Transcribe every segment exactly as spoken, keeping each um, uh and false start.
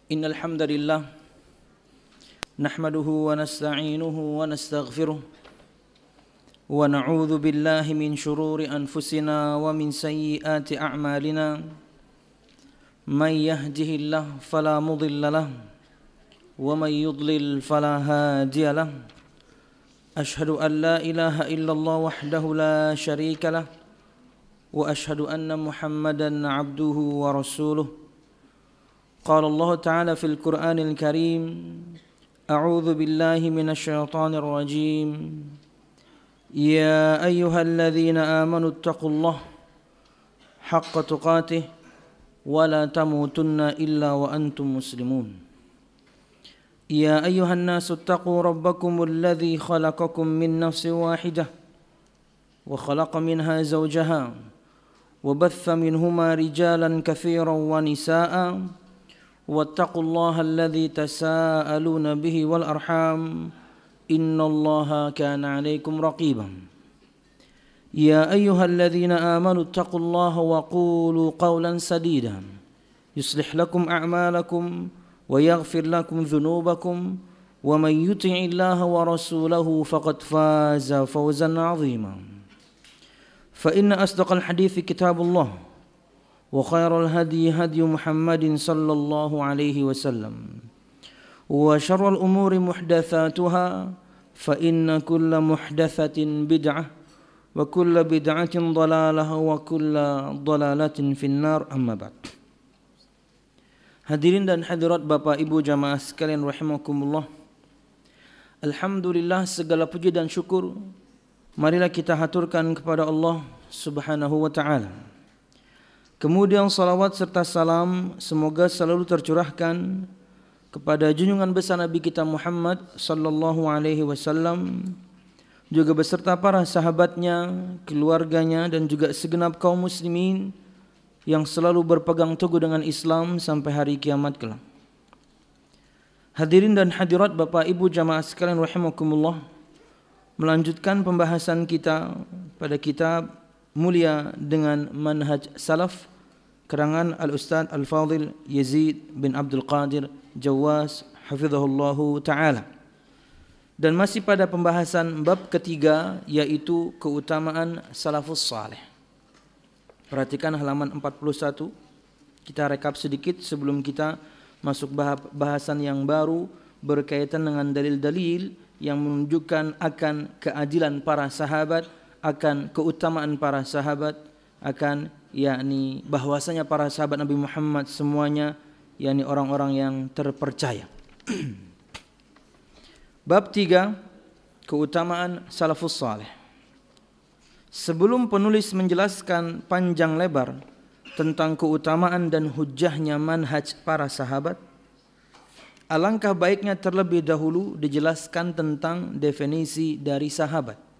إن الحمد لله نحمده ونستعينه ونستغفره ونعوذ بالله من شرور أنفسنا ومن سيئات أعمالنا من يهده الله فلا مضل له ومن يضلل فلا هادي له أشهد أن لا إله إلا الله وحده لا شريك له وأشهد أن محمدا عبده ورسوله قال الله تعالى في القرآن الكريم أعوذ بالله من الشيطان الرجيم يا أيها الذين آمنوا اتقوا الله حق تقاته ولا تموتن إلا وأنتم مسلمون يا أيها الناس اتقوا ربكم الذي خلقكم من نفس واحدة وخلق منها زوجها وبث منهما رجالا كثيرا ونساء واتقوا الله الذي تساءلون به والأرحام إن الله كان عليكم رقيبا يا أيها الذين آمنوا اتقوا الله وقولوا قولا سديدا يصلح لكم أعمالكم ويغفر لكم ذنوبكم ومن يطع الله ورسوله فقد فاز فوزا عظيما فإن أصدق الحديث كتاب الله وخير الهدي هدي محمد صلى الله عليه وسلم وشر الأمور محدثاتها فإن كل محدثة بدعة وكل بدعة ضلالة وكل ضلالة في النار أما بعد. Hadirin dan hadirat Bapak Ibu jamaah sekalian rahimakumullah. Alhamdulillah, segala puji dan syukur marilah kita haturkan kepada Allah Subhanahu wa taala. Kemudian salawat serta salam semoga selalu tercurahkan kepada junjungan besar Nabi kita Muhammad sallallahu alaihi wasallam, juga beserta para sahabatnya, keluarganya dan juga segenap kaum muslimin yang selalu berpegang teguh dengan Islam sampai hari kiamat kelak. Hadirin dan hadirat Bapak Ibu jamaah sekalian rahimakumullah, melanjutkan pembahasan kita pada kitab mulia dengan manhaj salaf karangan Al-Ustaz Al-Fadil Yazid bin Abdul Qadir Jawas hafizahullahu ta'ala, dan masih pada pembahasan bab ketiga, yaitu keutamaan salafus saleh. Perhatikan halaman empat puluh satu. Kita rekap sedikit sebelum kita masuk bahasan yang baru berkaitan dengan dalil-dalil yang menunjukkan akan keadilan para sahabat, akan keutamaan para sahabat, akan yakni bahwasanya para sahabat Nabi Muhammad semuanya yakni orang-orang yang terpercaya. Bab tiga, keutamaan salafus saleh. Sebelum penulis menjelaskan panjang lebar tentang keutamaan dan hujjahnya manhaj para sahabat, alangkah baiknya terlebih dahulu dijelaskan tentang definisi dari sahabat.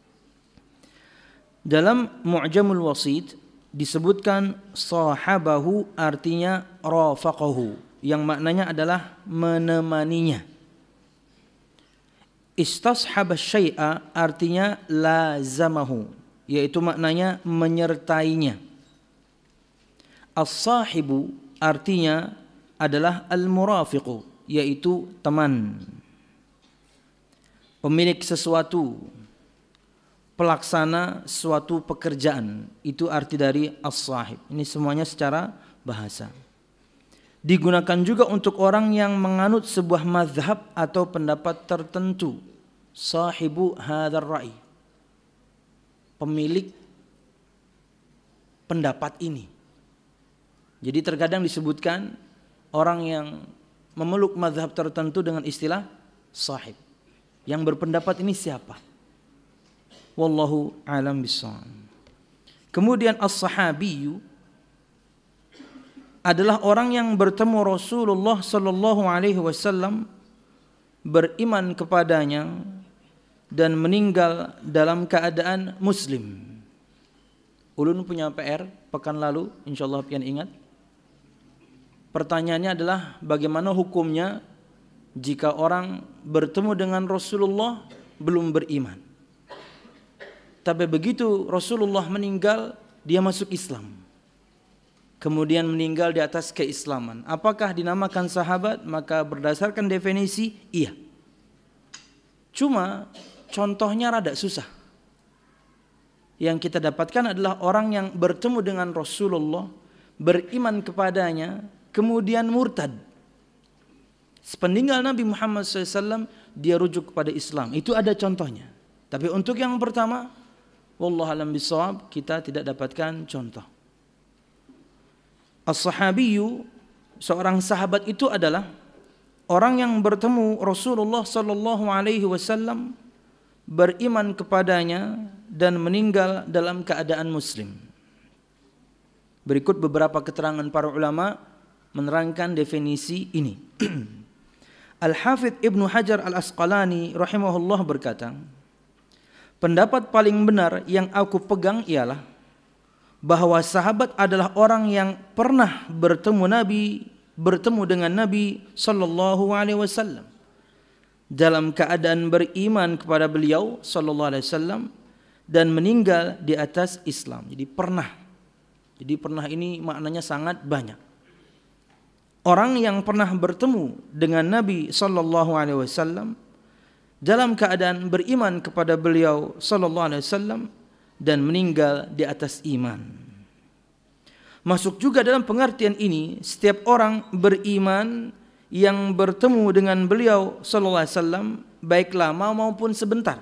Dalam Mu'jamul Wasit disebutkan sahabahu artinya rafaqahu, yang maknanya adalah menemaninya. Istashaba syai'a artinya lazamahu, yaitu maknanya menyertainya. As-sahibu artinya adalah al-murafiqu, yaitu teman, pemilik sesuatu, pelaksana suatu pekerjaan. Itu arti dari as-sahib. Ini semuanya secara bahasa. Digunakan juga untuk orang yang menganut sebuah mazhab atau pendapat tertentu. Sahibu hadzal ra'i, pemilik pendapat ini. Jadi terkadang disebutkan orang yang memeluk mazhab tertentu dengan istilah sahib. Yang berpendapat ini siapa? Wallahu a'lam bissawab. Kemudian as-sahabiyyu adalah orang yang bertemu Rasulullah sallallahu alaihi wasallam, beriman kepadanya dan meninggal dalam keadaan muslim. Ulun punya P R pekan lalu, insyaallah pian ingat. Pertanyaannya adalah bagaimana hukumnya jika orang bertemu dengan Rasulullah belum beriman, tapi begitu Rasulullah meninggal dia masuk Islam. kemudian meninggal di atas keislaman. Apakah dinamakan sahabat? Maka berdasarkan definisi, iya. Cuma contohnya rada susah. Yang kita dapatkan adalah orang yang bertemu dengan Rasulullah, beriman kepadanya, kemudian murtad. Sepeninggal Nabi Muhammad shallallahu alaihi wasallam, dia rujuk kepada Islam. Itu ada contohnya. Tapi untuk yang pertama, wallahu a'lam bishawab, kita tidak dapatkan contoh. As-sahabiyyu, seorang sahabat itu adalah orang yang bertemu Rasulullah sallallahu alaihi wasallam, beriman kepadanya dan meninggal dalam keadaan muslim. Berikut beberapa keterangan para ulama menerangkan definisi ini. Al-Hafidh Ibnu Hajar Al-Asqalani rahimahullah berkata, pendapat paling benar yang aku pegang ialah bahwa sahabat adalah orang yang pernah bertemu Nabi, bertemu dengan Nabi sallallahu alaihi wasallam dalam keadaan beriman kepada beliau sallallahu alaihi wasallam dan meninggal di atas Islam. Jadi pernah. Jadi pernah ini maknanya sangat banyak. Orang yang pernah bertemu dengan Nabi sallallahu alaihi wasallam dalam keadaan beriman kepada beliau sallallahu alaihi wasallam dan meninggal di atas iman. Masuk juga dalam pengertian ini setiap orang beriman yang bertemu dengan beliau sallallahu alaihi wasallam baik lama maupun sebentar.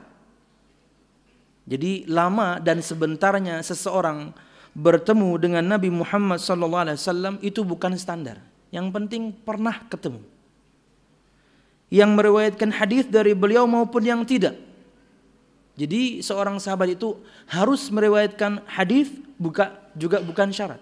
Jadi lama dan sebentarnya seseorang bertemu dengan Nabi Muhammad sallallahu alaihi wasallam itu bukan standar. Yang penting pernah ketemu. Yang meriwayatkan hadis dari beliau maupun yang tidak. Jadi seorang sahabat itu harus meriwayatkan hadis buka juga bukan syarat.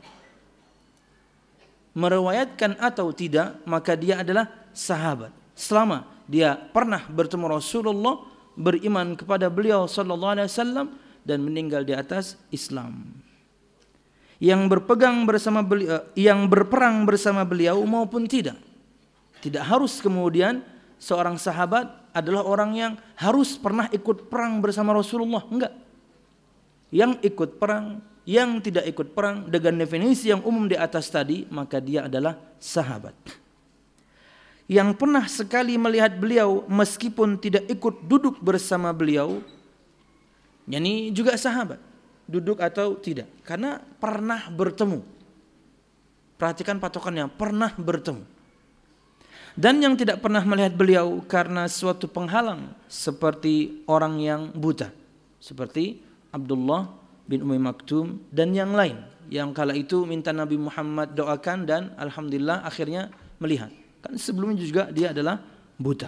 Meriwayatkan atau tidak maka dia adalah sahabat. Selama dia pernah bertemu Rasulullah, beriman kepada beliau sallallahu alaihi wasallam dan meninggal di atas Islam. Yang berpegang bersama beliau, yang berperang bersama beliau maupun tidak. Tidak harus kemudian seorang sahabat adalah orang yang harus pernah ikut perang bersama Rasulullah, enggak. Yang ikut perang, yang tidak ikut perang dengan definisi yang umum di atas tadi, maka dia adalah sahabat. Yang pernah sekali melihat beliau meskipun tidak ikut duduk bersama beliau, yani juga sahabat. Duduk atau tidak, karena pernah bertemu. Perhatikan patokannya, pernah bertemu. Dan yang tidak pernah melihat beliau karena suatu penghalang seperti orang yang buta, seperti Abdullah bin Ummi Maktum dan yang lain yang kala itu minta Nabi Muhammad doakan dan alhamdulillah akhirnya melihat. Kan sebelumnya juga dia adalah buta.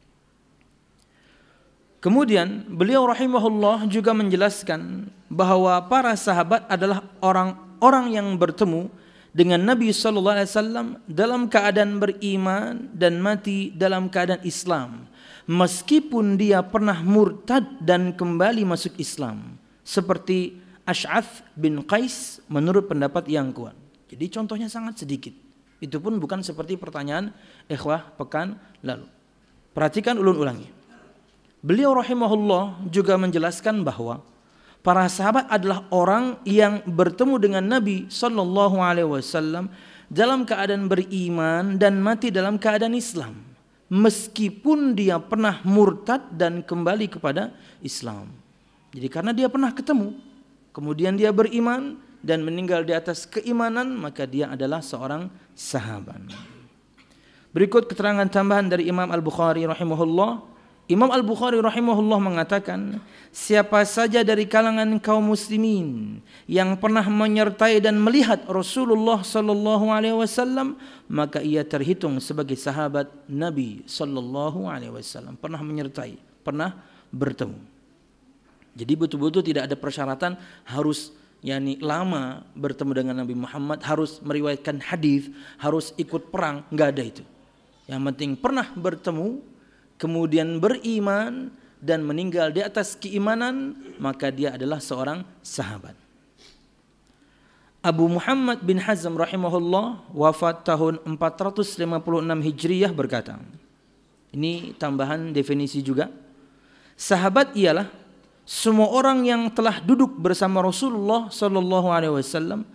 Kemudian beliau rahimahullah juga menjelaskan bahwa para sahabat adalah orang-orang yang bertemu dengan Nabi sallallahu alaihi wasallam dalam keadaan beriman dan mati dalam keadaan Islam, meskipun dia pernah murtad dan kembali masuk Islam, seperti Ash'ath bin Qais menurut pendapat yang kuat. Jadi contohnya sangat sedikit. Itu pun bukan seperti pertanyaan ikhwah pekan lalu. Perhatikan ulun-ulangi. Beliau rahimahullah juga menjelaskan bahwa para sahabat adalah orang yang bertemu dengan Nabi sallallahu alaihi wasallam dalam keadaan beriman dan mati dalam keadaan Islam, meskipun dia pernah murtad dan kembali kepada Islam. Jadi karena dia pernah ketemu, kemudian dia beriman dan meninggal di atas keimanan, maka dia adalah seorang sahabat. Berikut keterangan tambahan dari Imam Al-Bukhari rahimahullah. Imam Al-Bukhari rahimahullah mengatakan, siapa saja dari kalangan kaum muslimin yang pernah menyertai dan melihat Rasulullah sallallahu alaihi wasallam, maka ia terhitung sebagai sahabat Nabi sallallahu alaihi wasallam. Pernah menyertai, pernah bertemu. Jadi betul-betul tidak ada persyaratan harus yakni lama bertemu dengan Nabi Muhammad, harus meriwayatkan hadis, harus ikut perang, enggak ada itu. Yang penting pernah bertemu, kemudian beriman dan meninggal di atas keimanan, maka dia adalah seorang sahabat. Abu Muhammad bin Hazm rahimahullah wafat tahun empat ratus lima puluh enam Hijriyah berkata, ini tambahan definisi juga, sahabat ialah semua orang yang telah duduk bersama Rasulullah sallallahu alaihi wasallam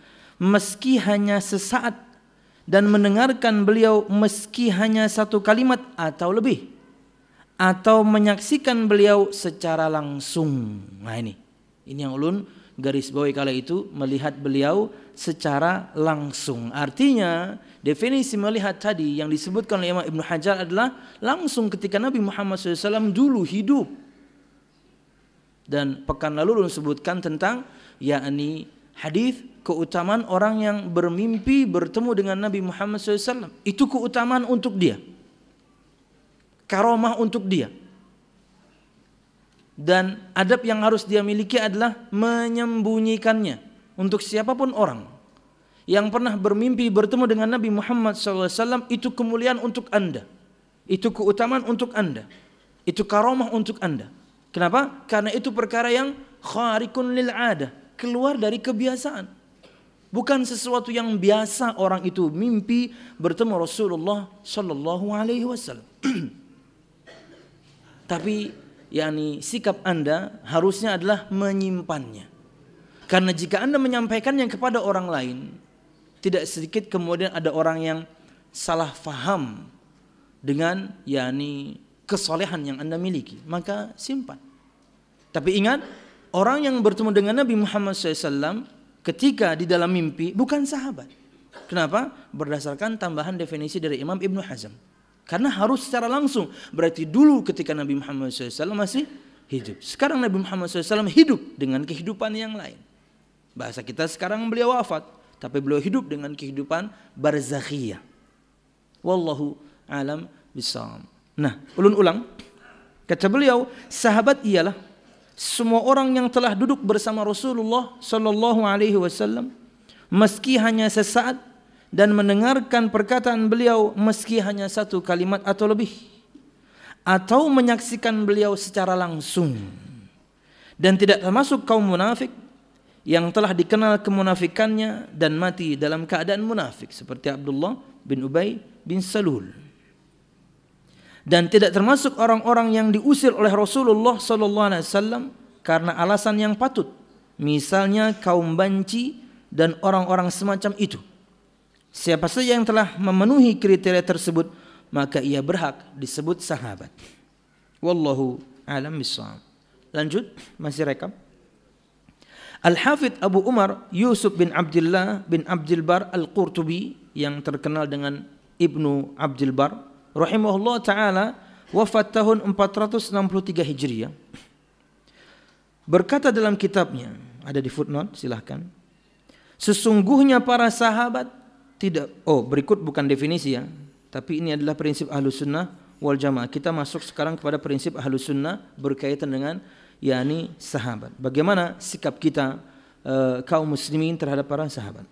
meski hanya sesaat dan mendengarkan beliau meski hanya satu kalimat atau lebih, atau menyaksikan beliau secara langsung. Nah ini, ini yang ulun garis bawahi kala itu, melihat beliau secara langsung. Artinya definisi melihat tadi yang disebutkan oleh Imam Ibnu Hajar adalah langsung ketika Nabi Muhammad shallallahu alaihi wasallam dulu hidup. Dan pekan lalu ulun sebutkan tentang yakni hadis keutamaan orang yang bermimpi bertemu dengan Nabi Muhammad shallallahu alaihi wasallam. Itu keutamaan untuk dia, karomah untuk dia. Dan adab yang harus dia miliki adalah menyembunyikannya untuk siapapun orang yang pernah bermimpi bertemu dengan Nabi Muhammad shallallahu alaihi wasallam. Itu kemuliaan untuk anda, itu keutamaan untuk anda, itu karomah untuk anda. Kenapa? Karena itu perkara yang kharikun lil adah, keluar dari kebiasaan. Bukan sesuatu yang biasa orang itu mimpi bertemu Rasulullah shallallahu alaihi wasallam. Tapi yakni sikap anda harusnya adalah menyimpannya. Karena jika anda menyampaikannya kepada orang lain, tidak sedikit kemudian ada orang yang salah faham dengan yakni kesolehan yang anda miliki, maka simpan. Tapi ingat, orang yang bertemu dengan Nabi Muhammad shallallahu alaihi wasallam ketika di dalam mimpi bukan sahabat. Kenapa? Berdasarkan tambahan definisi dari Imam Ibnu Hazm. Karena harus secara langsung. Berarti dulu ketika Nabi Muhammad shallallahu alaihi wasallam masih hidup. Sekarang Nabi Muhammad shallallahu alaihi wasallam hidup dengan kehidupan yang lain. Bahasa kita sekarang beliau wafat, tapi beliau hidup dengan kehidupan barzakhiyah. Wallahu alam bissawab. Nah, ulun ulang. Kata beliau, sahabat ialah semua orang yang telah duduk bersama Rasulullah sallallahu alaihi wasallam meski hanya sesaat dan mendengarkan perkataan beliau meski hanya satu kalimat atau lebih, atau menyaksikan beliau secara langsung. Dan tidak termasuk kaum munafik yang telah dikenal kemunafikannya dan mati dalam keadaan munafik seperti Abdullah bin Ubay bin Salul. Dan tidak termasuk orang-orang yang diusir oleh Rasulullah sallallahu alaihi wasallam karena alasan yang patut, misalnya kaum banci dan orang-orang semacam itu. Siapa saja yang telah memenuhi kriteria tersebut, maka ia berhak disebut sahabat. Wallahu a'lam bishawab. Lanjut, masih rekap. Al-Hafidh Abu Umar Yusuf bin Abdullah bin Abdul Bar Al-Qurtubi, yang terkenal dengan Ibnu Abdul Bar, rahimahullah ta'ala, wafat tahun empat ratus enam puluh tiga Hijriah, berkata dalam kitabnya, ada di footnote, silahkan. Sesungguhnya para sahabat tidak, oh berikut bukan definisi ya, tapi ini adalah prinsip Ahlus Sunnah wal Jamaah. Kita masuk sekarang kepada prinsip Ahlus Sunnah berkaitan dengan yakni sahabat. Bagaimana sikap kita uh, kaum muslimin terhadap para sahabat.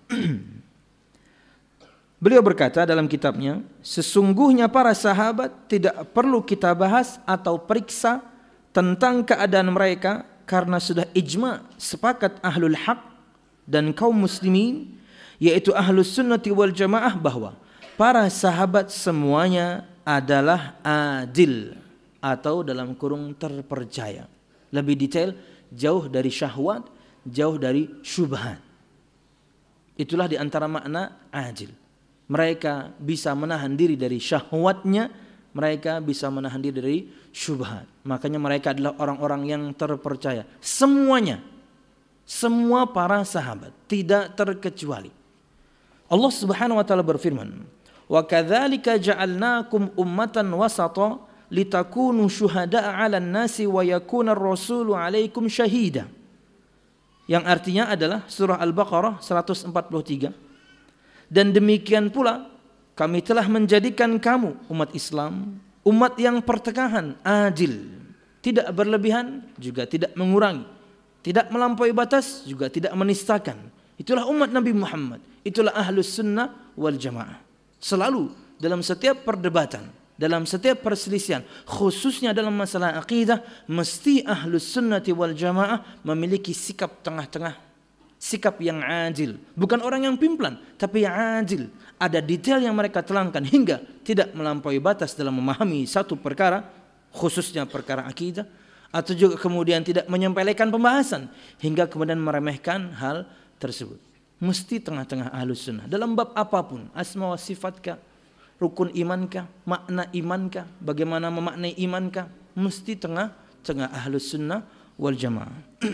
Beliau berkata dalam kitabnya, sesungguhnya para sahabat tidak perlu kita bahas atau periksa tentang keadaan mereka, karena sudah ijma sepakat ahlul haq dan kaum muslimin, yaitu ahlus sunnati wal jamaah, bahwa para sahabat semuanya adalah adil atau dalam kurung terpercaya. Lebih detail, jauh dari syahwat, jauh dari syubhat. Itulah di antara makna adil. Mereka bisa menahan diri dari syahwatnya, mereka bisa menahan diri dari syubhat. Makanya mereka adalah orang-orang yang terpercaya. Semuanya, semua para sahabat, tidak terkecuali. Allah Subhanahu wa taala berfirman, "Wa kadzalika ja'alnakum ummatan wasata litakunu syuhada'a 'alan nasi wa yakuna ar-rasulu 'alaikum syahida." Yang artinya adalah surah Al-Baqarah seratus empat puluh tiga. Dan demikian pula kami telah menjadikan kamu umat Islam, umat yang pertengahan, adil, tidak berlebihan juga tidak mengurangi, tidak melampaui batas juga tidak menistakan. Itulah umat Nabi Muhammad, itulah ahlus sunnah wal jamaah. Selalu dalam setiap perdebatan, dalam setiap perselisihan, khususnya dalam masalah akidah, mesti ahlus sunnati wal jamaah memiliki sikap tengah-tengah, sikap yang adil. Bukan orang yang pimplan, tapi yang adil. Ada detail yang mereka telangkan hingga tidak melampaui batas dalam memahami satu perkara, khususnya perkara akidah, atau juga kemudian tidak menyempelekan pembahasan hingga kemudian meremehkan hal tersebut. mesti tengah-tengah ahlus sunnah. Dalam bab apapun, asma wa sifatkah, rukun imankah, makna imankah, bagaimana memaknai imankah, mesti tengah-tengah ahlus sunnah wal jamaah.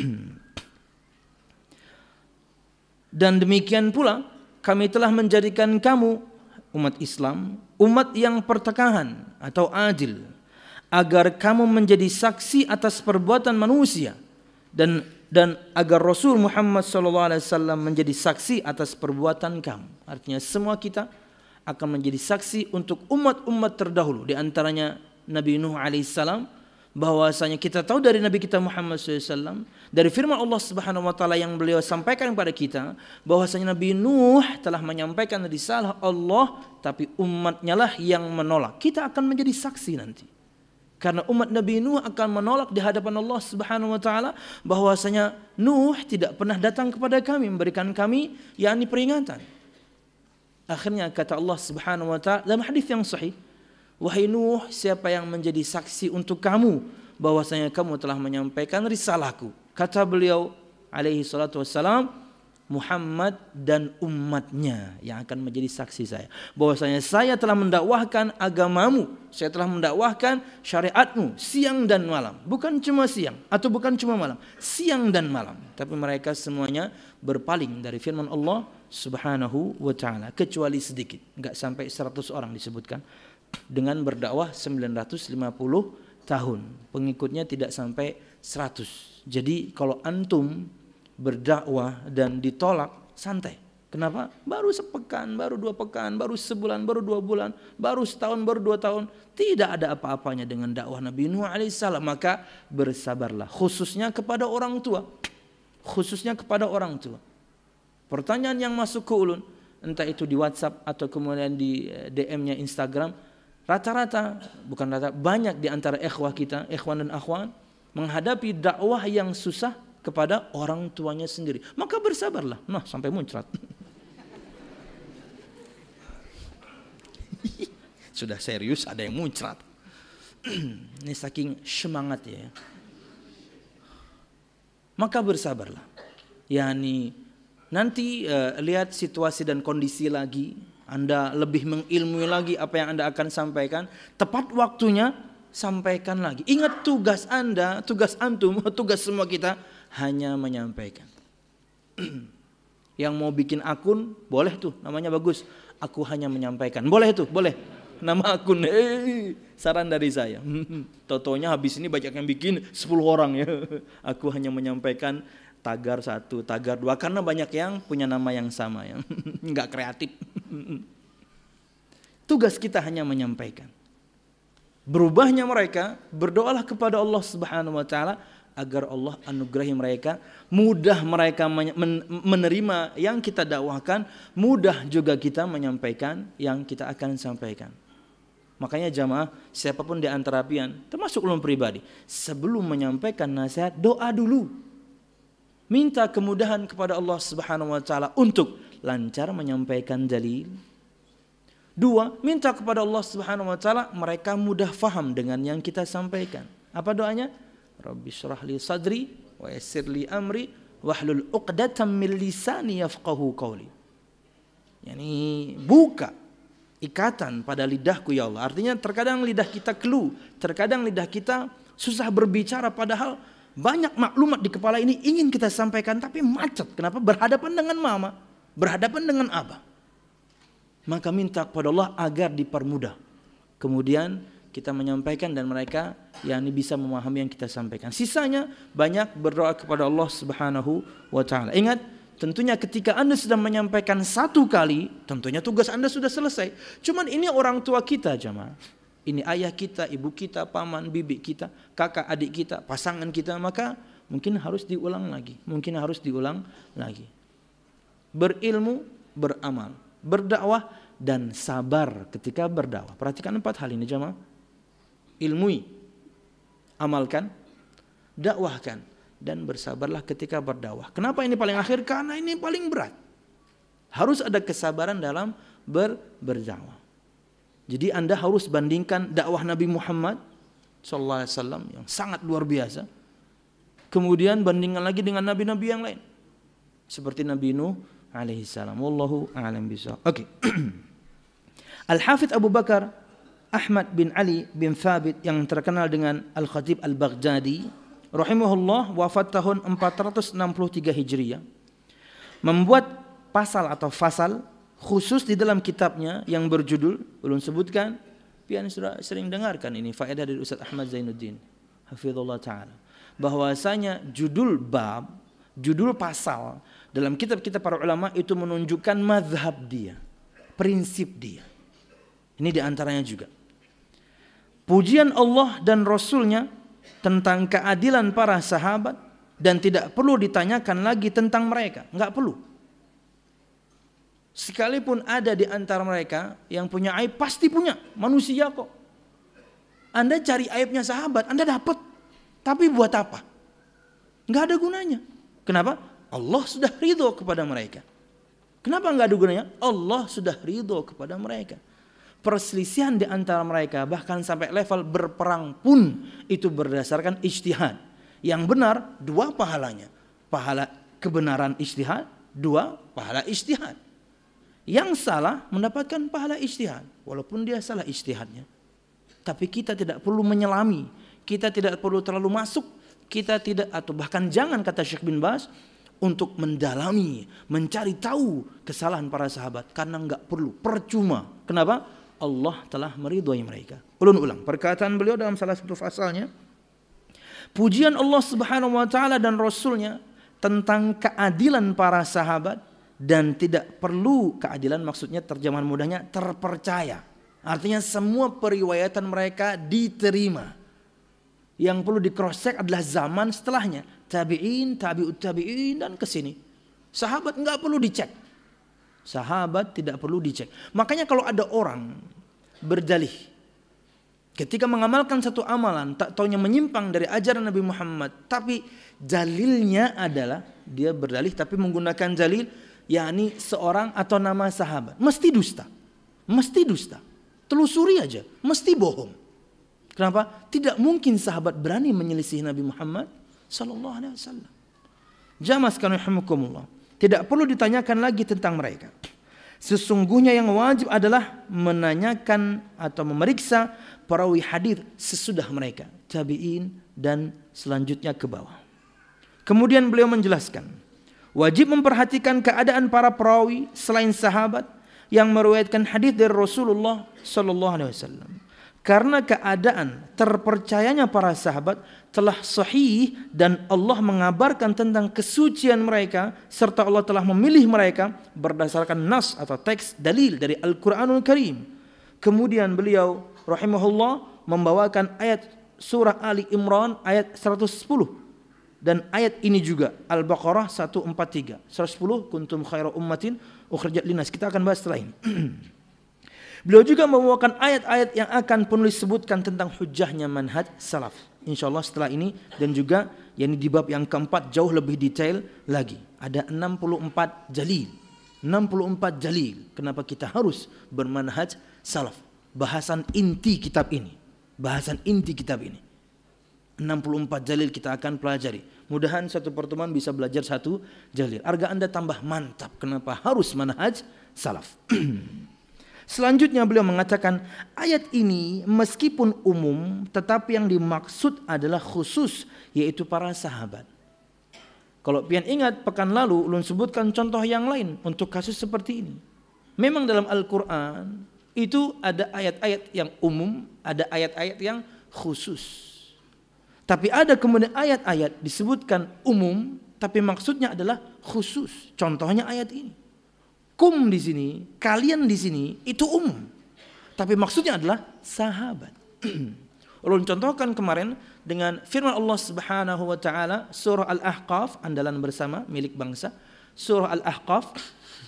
Dan demikian pula kami telah menjadikan kamu umat Islam, umat yang pertengahan atau adil, agar kamu menjadi saksi atas perbuatan manusia dan dan agar Rasul Muhammad sallallahu alaihi wasallam menjadi saksi atas perbuatan kamu. Artinya semua kita akan menjadi saksi untuk umat-umat terdahulu, di antaranya Nabi Nuh alaihissalam, bahwasanya kita tahu dari Nabi kita Muhammad sallallahu alaihi wasallam, dari firman Allah Subhanahu wa taala yang beliau sampaikan kepada kita, bahwasanya Nabi Nuh telah menyampaikan risalah Allah, tapi umatnya lah yang menolak. Kita akan menjadi saksi nanti. Karena umat Nabi Nuh akan menolak di hadapan Allah Subhanahu wa taala bahwasanya Nuh tidak pernah datang kepada kami memberikan kami yakni peringatan. Akhirnya kata Allah Subhanahu wa taala dalam hadis yang sahih, wahai Nuh, siapa yang menjadi saksi untuk kamu bahwasanya kamu telah menyampaikan risalahku? Kata beliau alaihi salatu wassalam, Muhammad dan umatnya yang akan menjadi saksi saya, bahwasanya saya telah mendakwahkan agamamu, saya telah mendakwahkan syariatmu siang dan malam, bukan cuma siang atau bukan cuma malam, siang dan malam. Tapi mereka semuanya berpaling dari firman Allah Subhanahu wa taala, kecuali sedikit, enggak sampai seratus orang disebutkan, dengan berdakwah sembilan ratus lima puluh tahun, pengikutnya tidak sampai seratus. Jadi kalau antum berdakwah dan ditolak, santai. Kenapa? Baru sepekan, baru dua pekan, baru sebulan, baru dua bulan, baru setahun, baru dua tahun. Tidak ada apa-apanya dengan dakwah Nabi Nuh alaihissalam. Maka bersabarlah, khususnya kepada orang tua. Khususnya kepada orang tua. Pertanyaan yang masuk ke ulun, entah itu di WhatsApp atau kemudian di D M-nya Instagram, rata-rata, bukan rata, banyak di antara ikhwah kita, ikhwan dan akhwan, menghadapi dakwah yang susah kepada orang tuanya sendiri. Maka bersabarlah. Nah, sampai muncrat. Sudah serius ada yang muncrat. Ini saking semangat ya. Maka bersabarlah. Yani nanti uh, lihat situasi dan kondisi lagi. Anda lebih mengilmui lagi apa yang Anda akan sampaikan. Tepat waktunya sampaikan lagi. Ingat tugas Anda, tugas antum, tugas semua kita hanya menyampaikan. Yang mau bikin akun boleh tuh, namanya bagus. Aku hanya menyampaikan. Boleh tuh, boleh. Nama akun, eh, saran dari saya. Totonya habis ini banyak yang bikin sepuluh orang ya. Aku hanya menyampaikan tagar satu, tagar dua, karena banyak yang punya nama yang sama yang nggak kreatif. Tugas kita hanya menyampaikan. Berubahnya mereka, berdoalah kepada Allah Subhanahu wa taala agar Allah anugerahi mereka, mudah mereka menerima yang kita dakwahkan, mudah juga kita menyampaikan yang kita akan sampaikan. Makanya jamaah, siapapun di antara pian, termasuk ulun pribadi, sebelum menyampaikan nasihat, doa dulu. Minta kemudahan kepada Allah Subhanahu wa taala untuk lancar menyampaikan dalil. Dua, minta kepada Allah Subhanahu wa taala mereka mudah faham dengan yang kita sampaikan. Apa doanya? Rabbi syrah li sadri wa yassir li amri wahlul uqdatam min lisani yafqahu qawli. Yani buka ikatan pada lidahku ya Allah. Artinya terkadang lidah kita keluh, terkadang lidah kita susah berbicara, padahal banyak maklumat di kepala ini ingin kita sampaikan tapi macet. Kenapa? Berhadapan dengan mama, berhadapan dengan abah. Maka minta kepada Allah agar dipermudah. Kemudian kita menyampaikan dan mereka yang bisa memahami yang kita sampaikan. Sisanya banyak berdoa kepada Allah Subhanahu wa taala. Ingat, tentunya ketika Anda sedang menyampaikan satu kali, tentunya tugas Anda sudah selesai. Cuman ini orang tua kita jamaah. Ini ayah kita, ibu kita, paman, bibi kita, kakak, adik kita, pasangan kita, maka mungkin harus diulang lagi. Mungkin harus diulang lagi. Berilmu, beramal, berdakwah dan sabar ketika berdakwah. Perhatikan empat hal ini jamaah. Ilmui, amalkan, dakwahkan, dan bersabarlah ketika berdakwah. Kenapa ini paling akhir? Karena ini paling berat. Harus ada kesabaran dalam ber berdakwah. Jadi Anda harus bandingkan dakwah Nabi Muhammad sallallahu alaihi wasallam yang sangat luar biasa. Kemudian bandingkan lagi dengan nabi-nabi yang lain. Seperti Nabi Nuh alaihi salam. Wallahu a'lam bishawab. Oke. Okay. Al-Hafidz Abu Bakar Ahmad bin Ali bin Thabit yang terkenal dengan Al-Khatib Al-Baghdadi rahimahullah, wafat tahun empat ratus enam puluh tiga Hijriah, membuat pasal atau fasal khusus di dalam kitabnya yang berjudul, belum sebutkan, pian sudah sering dengarkan ini faedah dari Ustaz Ahmad Zainuddin hafizallahu taala, bahwasanya judul bab, judul pasal dalam kitab-kitab para ulama itu menunjukkan mazhab dia, prinsip dia. Ini diantaranya juga pujian Allah dan Rasulnya tentang keadilan para sahabat, dan tidak perlu ditanyakan lagi tentang mereka, enggak perlu. Sekalipun ada di antara mereka yang punya aib, pasti punya, manusia kok. Anda cari aibnya sahabat, Anda dapat. Tapi buat apa? Enggak ada gunanya. Kenapa? Allah sudah ridho kepada mereka. Kenapa enggak ada gunanya? Allah sudah ridho kepada mereka. Perselisihan di antara mereka bahkan sampai level berperang pun itu berdasarkan ijtihad. Yang benar dua pahalanya, pahala kebenaran ijtihad, dua pahala ijtihad. Yang salah mendapatkan pahala ijtihad walaupun dia salah ijtihadnya. Tapi kita tidak perlu menyelami, kita tidak perlu terlalu masuk, kita tidak, atau bahkan jangan, kata Syekh bin Baz, untuk mendalami, mencari tahu kesalahan para sahabat, karena enggak perlu, percuma. Kenapa? Allah telah meridhai mereka. Ulun-ulang perkataan beliau dalam salah satu pasalnya, pujian Allah Subhanahu wa taala dan Rasulnya tentang keadilan para sahabat, dan tidak perlu keadilan, maksudnya terjemahan mudahnya terpercaya. Artinya semua periwayatan mereka diterima. Yang perlu di cross check adalah zaman setelahnya, tabi'in, tabi'ut tabi'in dan kesini. Sahabat enggak perlu dicek. Sahabat tidak perlu dicek. Makanya kalau ada orang berdalih ketika mengamalkan satu amalan, tak taunya menyimpang dari ajaran Nabi Muhammad, tapi dalilnya adalah dia berdalih tapi menggunakan dalil yakni seorang atau nama sahabat, mesti dusta. Mesti dusta. Telusuri aja, mesti bohong. Kenapa? Tidak mungkin sahabat berani menyelisih Nabi Muhammad sallallahu alaihi wasallam. Jamaah sekalian rahimakumullah, tidak perlu ditanyakan lagi tentang mereka. Sesungguhnya yang wajib adalah menanyakan atau memeriksa perawi hadis sesudah mereka, tabi'in dan selanjutnya ke bawah. Kemudian beliau menjelaskan, wajib memperhatikan keadaan para perawi selain sahabat yang meriwayatkan hadis dari Rasulullah sallallahu alaihi wasallam. Karena keadaan terpercayanya para sahabat telah sahih dan Allah mengabarkan tentang kesucian mereka, serta Allah telah memilih mereka berdasarkan nas atau teks dalil dari Al-Quranul Karim. Kemudian beliau rahimahullah membawakan ayat surah Ali Imran ayat seratus sepuluh dan ayat ini juga Al-Baqarah seratus empat puluh tiga. seratus sepuluh kuntum khaira ummatin ukhrijat linnas. Kita akan bahas setelah ini. Beliau juga membawakan ayat-ayat yang akan penulis sebutkan tentang hujahnya manhaj salaf. Insyaallah setelah ini, dan juga yang di bab yang keempat jauh lebih detail lagi. Ada enam puluh empat jalil. enam puluh empat jalil. Kenapa kita harus bermanhaj salaf? Bahasan inti kitab ini. Bahasan inti kitab ini. enam puluh empat jalil kita akan pelajari. Mudahan satu pertemuan bisa belajar satu jalil. Harga Anda tambah mantap. Kenapa harus manhaj salaf? Selanjutnya beliau mengatakan, ayat ini meskipun umum tetapi yang dimaksud adalah khusus, yaitu para sahabat. Kalau pian ingat pekan lalu ulun sebutkan contoh yang lain untuk kasus seperti ini. Memang dalam Al-Quran itu ada ayat-ayat yang umum, ada ayat-ayat yang khusus. Tapi ada kemudian ayat-ayat disebutkan umum tapi maksudnya adalah khusus. Contohnya ayat ini. Kum di sini, kalian di sini itu umum. Tapi maksudnya adalah sahabat. Ulun contohkan kemarin dengan firman Allah Subhanahu wa taala surah Al-Ahqaf, andalan bersama milik bangsa. Surah Al-Ahqaf.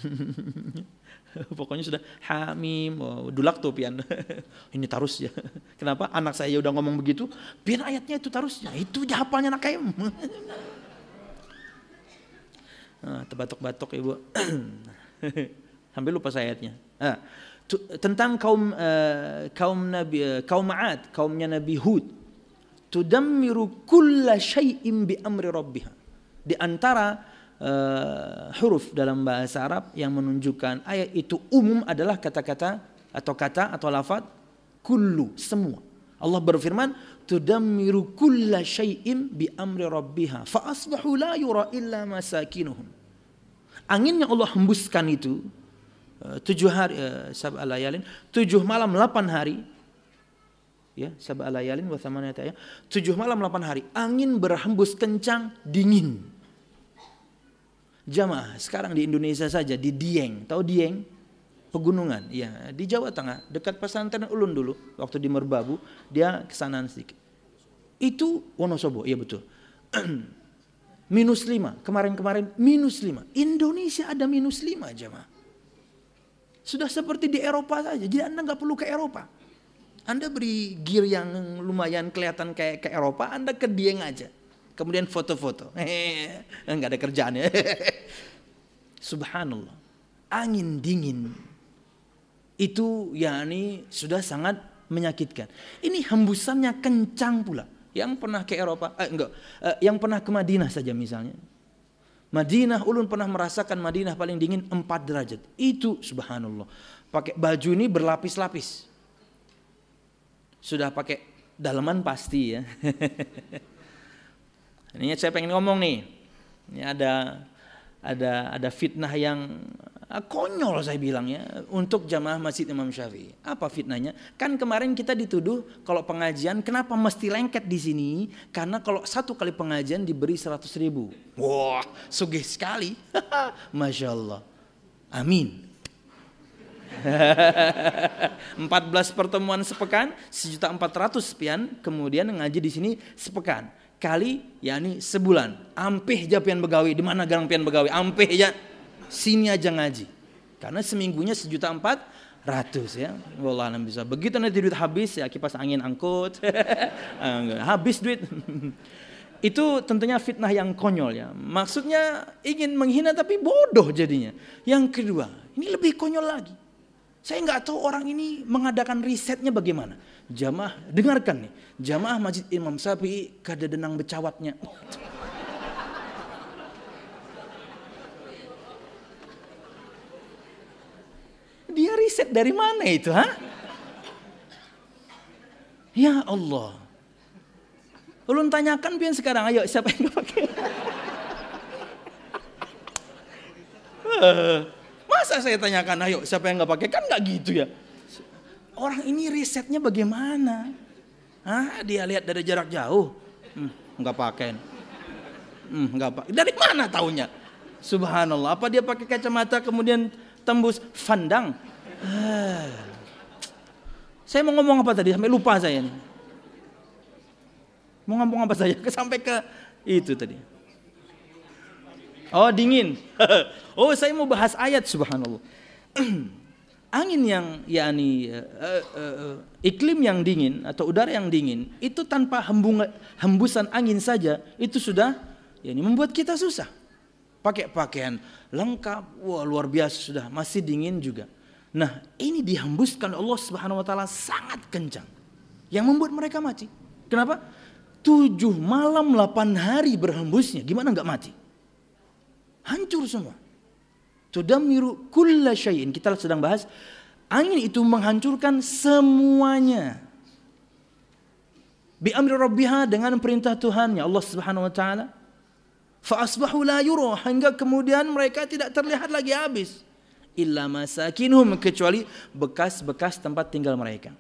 Pokoknya sudah hamim, oh, dulak tuh pian. Ini tarusnya. Kenapa? Anak saya udah ngomong begitu, pian ayatnya itu tarusnya. Itu hafalnya anak kaim. Nah, terbatok-batok ibu. Sampai lupa ayatnya. Ah, tentang kaum uh, kaum Nabi uh, kaum 'Ad, kaumnya Nabi Hud. Tudammiru kulla syai'in bi amri rabbiha. Di antara uh, huruf dalam bahasa Arab yang menunjukkan ayat itu umum adalah kata-kata atau kata atau lafaz kullu, semua. Allah berfirman, tudammiru kulla syai'in bi amri rabbiha fa asbahu la yura illa masakinuhum. Angin yang Allah hembuskan itu uh, tujuh hari uh, sab'a layalin, tujuh malam delapan hari. Ya, sab'a layalin wa thamaniyata ayyam, tujuh malam delapan hari, angin berhembus kencang, dingin. Jamaah, sekarang di Indonesia saja di Dieng, tahu Dieng? Pegunungan, ya, di Jawa Tengah, dekat pesantren Ulun dulu, waktu di Merbabu, dia kesanaan sedikit. Itu Wonosobo, iya betul. minus lima, kemarin-kemarin minus lima. Indonesia ada minus lima, jamaah. Sudah seperti di Eropa saja, jadi Anda nggak perlu ke Eropa. Anda beri gear yang lumayan kelihatan kayak ke Eropa, Anda ke Dieng aja. Kemudian foto-foto. Enggak ada kerjaan ya. Subhanallah. Angin dingin. Itu yakni sudah sangat menyakitkan. Ini hembusannya kencang pula. Yang pernah ke Eropa, eh, enggak, eh, yang pernah ke Madinah saja misalnya. Madinah, ulun pernah merasakan Madinah paling dingin empat derajat. Itu subhanallah. Pakai baju ini berlapis-lapis. Sudah pakai daleman pasti ya. Ini saya pengen ngomong nih. Ini ada ada ada fitnah yang konyol saya bilang ya untuk jamaah Masjid Imam Syafi'i. Apa fitnahnya? Kan kemarin kita dituduh kalau pengajian kenapa mesti lengket di sini? Karena kalau satu kali pengajian diberi seratus ribu. Wah, sugih sekali. Masya Allah. Amin. empat belas pertemuan sepekan, sejuta empat ratus sepian, kemudian ngaji di sini sepekan. Kali yakni sebulan. Ampih aja pian begawi, di mana garang pian begawi? Ampih aja. Sini aja ngaji. Karena seminggunya sejuta empat ratus ya. Wallahualam bisa. Begitu nanti duit habis ya kipas angin angkut. Habis duit. Itu tentunya fitnah yang konyol ya. Maksudnya ingin menghina tapi bodoh jadinya. Yang kedua, ini lebih konyol lagi. Saya nggak tahu orang ini mengadakan risetnya bagaimana. Jamaah, dengarkan nih. Jamaah Masjid Imam Syafi'i kada denang becawatnya. Dia riset dari mana itu, ha? Ya Allah. Ulun tanyakan pian sekarang, ayo siapa yang nggak pakai? Masa saya tanyakan, ayo siapa yang nggak pakai? Kan nggak gitu ya. Orang ini risetnya bagaimana? Hah, dia lihat dari jarak jauh, hmm, nggak pakai. Hmm, nggak pakai. Dari mana taunya? Subhanallah. Apa dia pakai kacamata kemudian tembus pandang? Ah. Saya mau ngomong apa tadi? Sampai lupa saya nih. Mau ngomong apa saja? Sampai ke itu tadi. Oh dingin. Oh saya mau bahas ayat subhanallah. Angin yang yakni uh, uh, uh, iklim yang dingin atau udara yang dingin itu tanpa hembunga, hembusan angin saja itu sudah yakni membuat kita susah. Pakai pakaian lengkap, wah luar biasa sudah, masih dingin juga. Nah ini dihembuskan Allah Subhanahu Wa Taala sangat kencang, yang membuat mereka mati. Kenapa? Tujuh malam delapan hari berhembusnya, gimana nggak mati? Hancur semua. Tudammiru kulla syai'in. Kita sedang bahas angin itu menghancurkan semuanya. Bi amri rabbiha, dengan perintah Tuhannya Allah Subhanahu wa taala. Fa asbahu la yura, hingga kemudian mereka tidak terlihat lagi habis. Illa masakinuhum, kecuali bekas-bekas tempat tinggal mereka.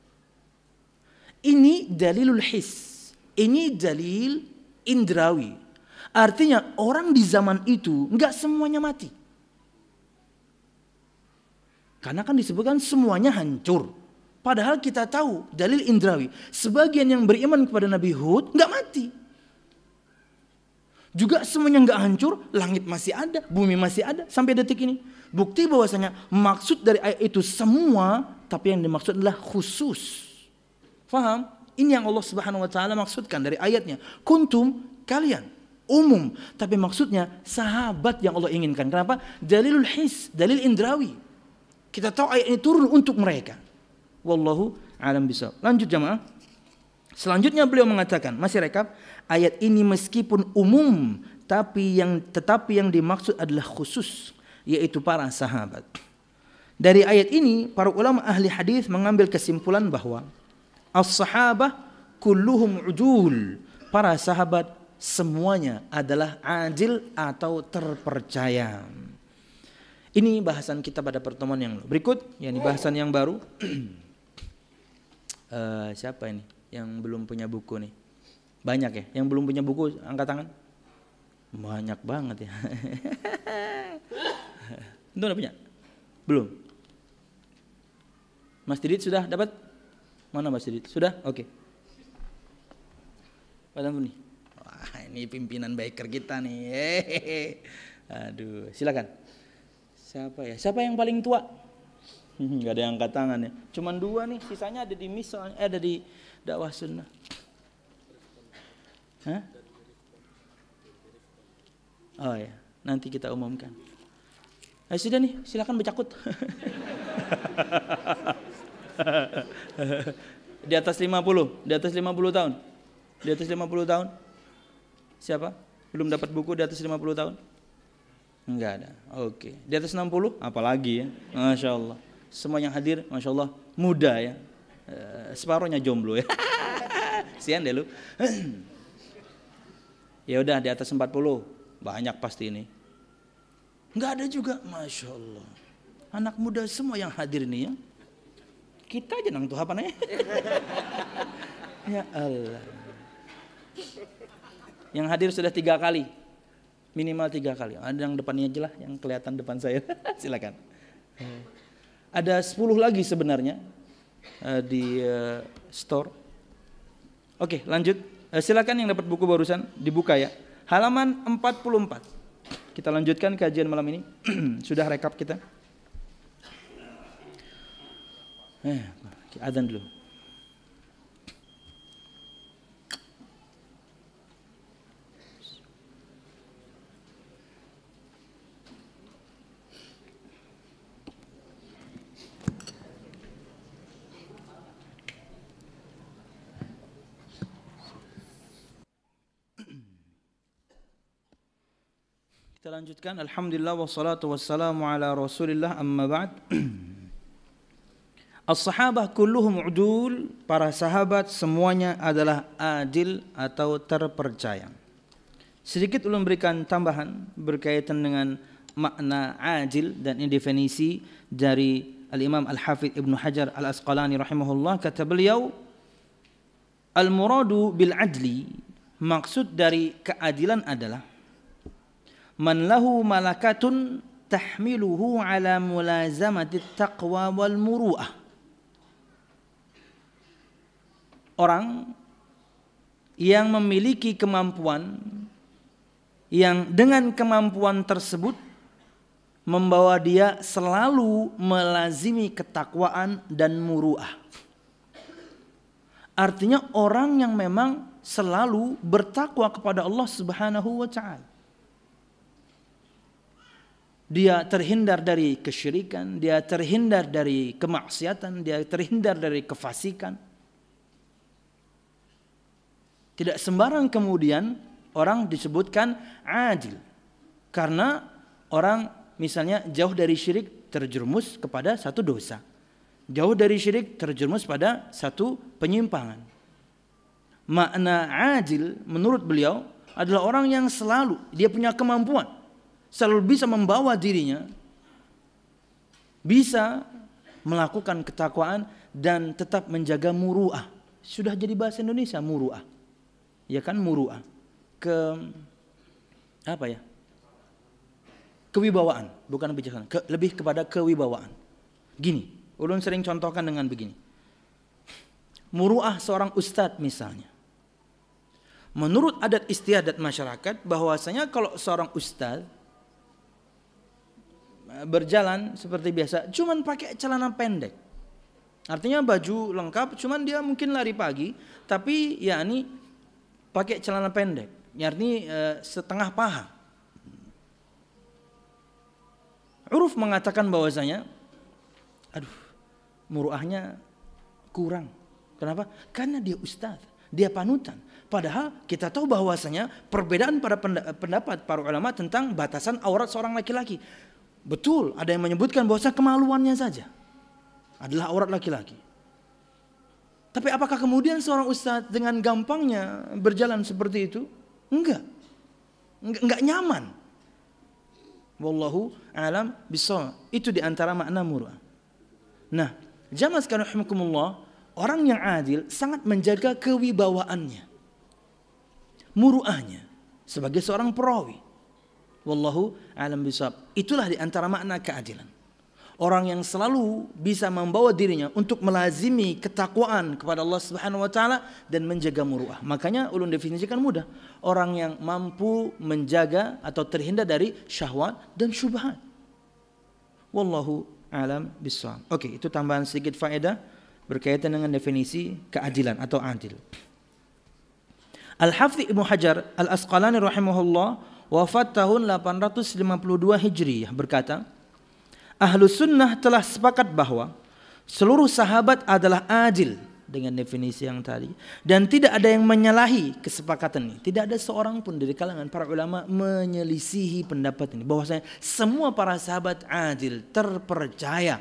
Ini dalilul his. Ini dalil indrawi. Artinya orang di zaman itu enggak semuanya mati. Karena kan disebutkan semuanya hancur. Padahal kita tahu dalil indrawi. Sebagian yang beriman kepada Nabi Hud enggak mati. Juga semuanya enggak hancur, langit masih ada, bumi masih ada sampai detik ini. Bukti bahwasanya maksud dari ayat itu semua, tapi yang dimaksud adalah khusus. Faham? Ini yang Allah Subhanahu wa taala maksudkan dari ayatnya. Kuntum, kalian, umum, tapi maksudnya sahabat yang Allah inginkan. Kenapa? Dalilul his, dalil indrawi. Kita tahu ayat ini turun untuk mereka. Wallahu a'lam bishawab. Lanjut jamaah. Selanjutnya beliau mengatakan, masih rekap, ayat ini meskipun umum tapi yang tetapi yang dimaksud adalah khusus, yaitu para sahabat. Dari ayat ini para ulama ahli hadis mengambil kesimpulan bahwa as-sahabah kulluhum ujul, para sahabat semuanya adalah adil atau terpercaya. Ini bahasan kita pada pertemuan yang berikut, yakni bahasan yang baru. uh, siapa ini yang belum punya buku nih? Banyak ya, yang belum punya buku angkat tangan. Banyak banget ya. Itu udah punya? Belum? Mas Didit sudah dapat? Mana Mas Didit? Sudah? Oke. Okay. Pak Ampuni. Wah, ini pimpinan biker kita nih. Hehehe. Aduh, silakan. Siapa ya? Siapa yang paling tua? Gak ada yang angkat tangan ya. Cuman dua nih, sisanya ada di misal, eh, ada di dakwah sunnah. Hah? Oh ya, nanti kita umumkan. Eh, sudah nih, silakan bercakut. Di atas lima puluh, di atas lima puluh tahun. Di atas lima puluh tahun. Siapa? Belum dapat buku di atas lima puluh tahun? Enggak ada. Oke. Di atas enam puluh? Apalagi ya. Masya Allah. Semua yang hadir, Masya Allah, muda ya. E, separuhnya jomblo ya. Sian deh lu. Ya udah di atas empat puluh. Banyak pasti ini. Enggak ada juga. Masya Allah. Anak muda semua yang hadir ini ya. Kita aja nang tuh apa nih? Ya Allah. Yang hadir sudah tiga kali. Minimal tiga kali. Ada yang depannya aja lah, yang kelihatan depan saya. Silakan. Ada sepuluh lagi sebenarnya uh, di uh, store. Oke, lanjut. Uh, silakan yang dapat buku barusan dibuka ya. Halaman empat puluh empat. Kita lanjutkan kajian malam ini. Sudah rekap kita. Eh, adzan dulu. Kita lanjutkan. Alhamdulillah wassalatu wassalamu ala Rasulillah, amma ba'd. As-sahabah kulluhum udul, para sahabat semuanya adalah adil atau terpercaya. Sedikit ulun berikan tambahan berkaitan dengan makna adil, dan ini definisi dari Al-Imam Al-Hafidh Ibnu Hajar Al-Asqalani rahimahullah. Kata beliau, al-muradu bil adli, maksud dari keadilan adalah man lahu malakatun tahmiluhu ala mulazamati taqwa wal muru'ah. Orang yang memiliki kemampuan, yang dengan kemampuan tersebut membawa dia selalu melazimi ketakwaan dan muru'ah. Artinya orang yang memang selalu bertakwa kepada Allah Subhanahu wa ta'ala. Dia terhindar dari kesyirikan, dia terhindar dari kemaksiatan, dia terhindar dari kefasikan. Tidak sembarang kemudian orang disebutkan adil. Karena orang misalnya jauh dari syirik terjerumus kepada satu dosa. Jauh dari syirik terjerumus pada satu penyimpangan. Makna adil menurut beliau adalah orang yang selalu dia punya kemampuan, selalu bisa membawa dirinya, bisa melakukan ketakwaan dan tetap menjaga muru'ah. Sudah jadi bahasa Indonesia muru'ah. Ya kan, muru'ah. Ke apa ya? Kewibawaan, bukan bijaksana. Ke, lebih kepada kewibawaan. Gini, ulun sering contohkan dengan begini. Muru'ah seorang ustadz misalnya. Menurut adat istiadat masyarakat bahwasanya kalau seorang ustadz berjalan seperti biasa, cuman pakai celana pendek. Artinya baju lengkap, cuman dia mungkin lari pagi, tapi ya ini pakai celana pendek. Yakni e, setengah paha. Uruf mengatakan bahwasanya, aduh, muruahnya kurang. Kenapa? Karena dia ustaz. dia panutan. Padahal kita tahu bahwasanya perbedaan pada pendapat para ulama tentang batasan aurat seorang laki-laki. Betul, ada yang menyebutkan bahwa kemaluannya saja adalah aurat laki-laki. Tapi apakah kemudian seorang ustadz dengan gampangnya berjalan seperti itu? Enggak. Enggak, enggak nyaman. Wallahu a'lam bishawab. Itu diantara makna muru'ah. Nah, jamaah sekalian rahimakumullah, orang yang adil sangat menjaga kewibawaannya, muru'ahnya sebagai seorang perawi. Wallahu a'lam bishawab. Itulah di antara makna keadilan. Orang yang selalu bisa membawa dirinya untuk melazimi ketakwaan kepada Allah Subhanahu wa taala dan menjaga muru'ah. Makanya ulun definisikan mudah. Orang yang mampu menjaga atau terhindar dari syahwat dan syubhat. Wallahu a'lam bishawab. Oke, itu tambahan sedikit faedah berkaitan dengan definisi keadilan atau adil. Al-Hafidz Ibnu Hajar Al-Asqalani rahimahullah wafat tahun delapan ratus lima puluh dua Hijriyah berkata, Ahlus Sunnah telah sepakat bahwa seluruh sahabat adalah adil dengan definisi yang tadi, dan tidak ada yang menyalahi kesepakatan ini. Tidak ada seorang pun dari kalangan para ulama menyelisihi pendapat ini, bahwasanya semua para sahabat adil, terpercaya,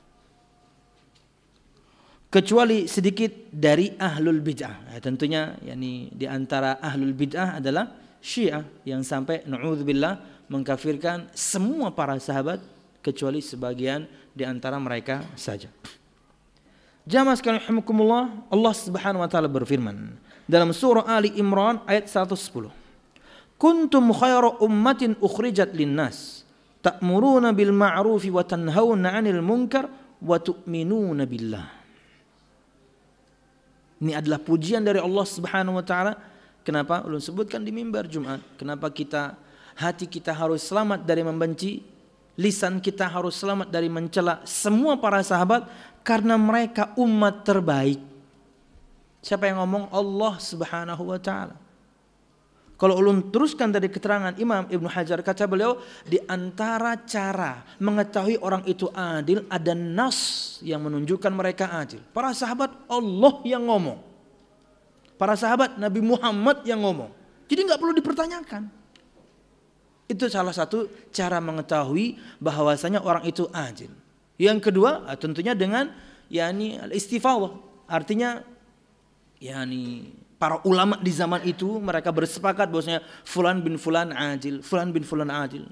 kecuali sedikit dari ahlul bid'ah. Ya, tentunya yakni di antara ahlul bid'ah adalah Syiah yang sampai na'udzubillah mengkafirkan semua para sahabat kecuali sebagian di antara mereka saja. Jamaah sekalian rahimakumullah, Allah Subhanahu wa taala berfirman dalam surah Ali Imran ayat seratus sepuluh. Kuntum khayra ummatin ukhrijat linnas ta'muruna bil ma'rufi wa tanhauna 'anil munkar wa tu'minuna billah. Ini adalah pujian dari Allah Subhanahu wa taala. Kenapa? Ulun sebutkan di mimbar Jumat. Kenapa kita hati kita harus selamat dari membenci, lisan kita harus selamat dari mencela semua para sahabat, karena mereka umat terbaik. Siapa yang ngomong? Allah Subhanahu wa taala. Kalau ulun teruskan dari keterangan Imam Ibnu Hajar, kata beliau, di antara cara mengetahui orang itu adil ada nas yang menunjukkan mereka adil. Para sahabat Allah yang ngomong, para sahabat Nabi Muhammad yang ngomong. Jadi nggak perlu dipertanyakan. Itu salah satu cara mengetahui bahwasanya orang itu adil. Yang kedua, tentunya dengan yakni al-istifadhah, artinya yakni para ulama di zaman itu mereka bersepakat bahwasanya fulan bin fulan adil, fulan bin fulan adil.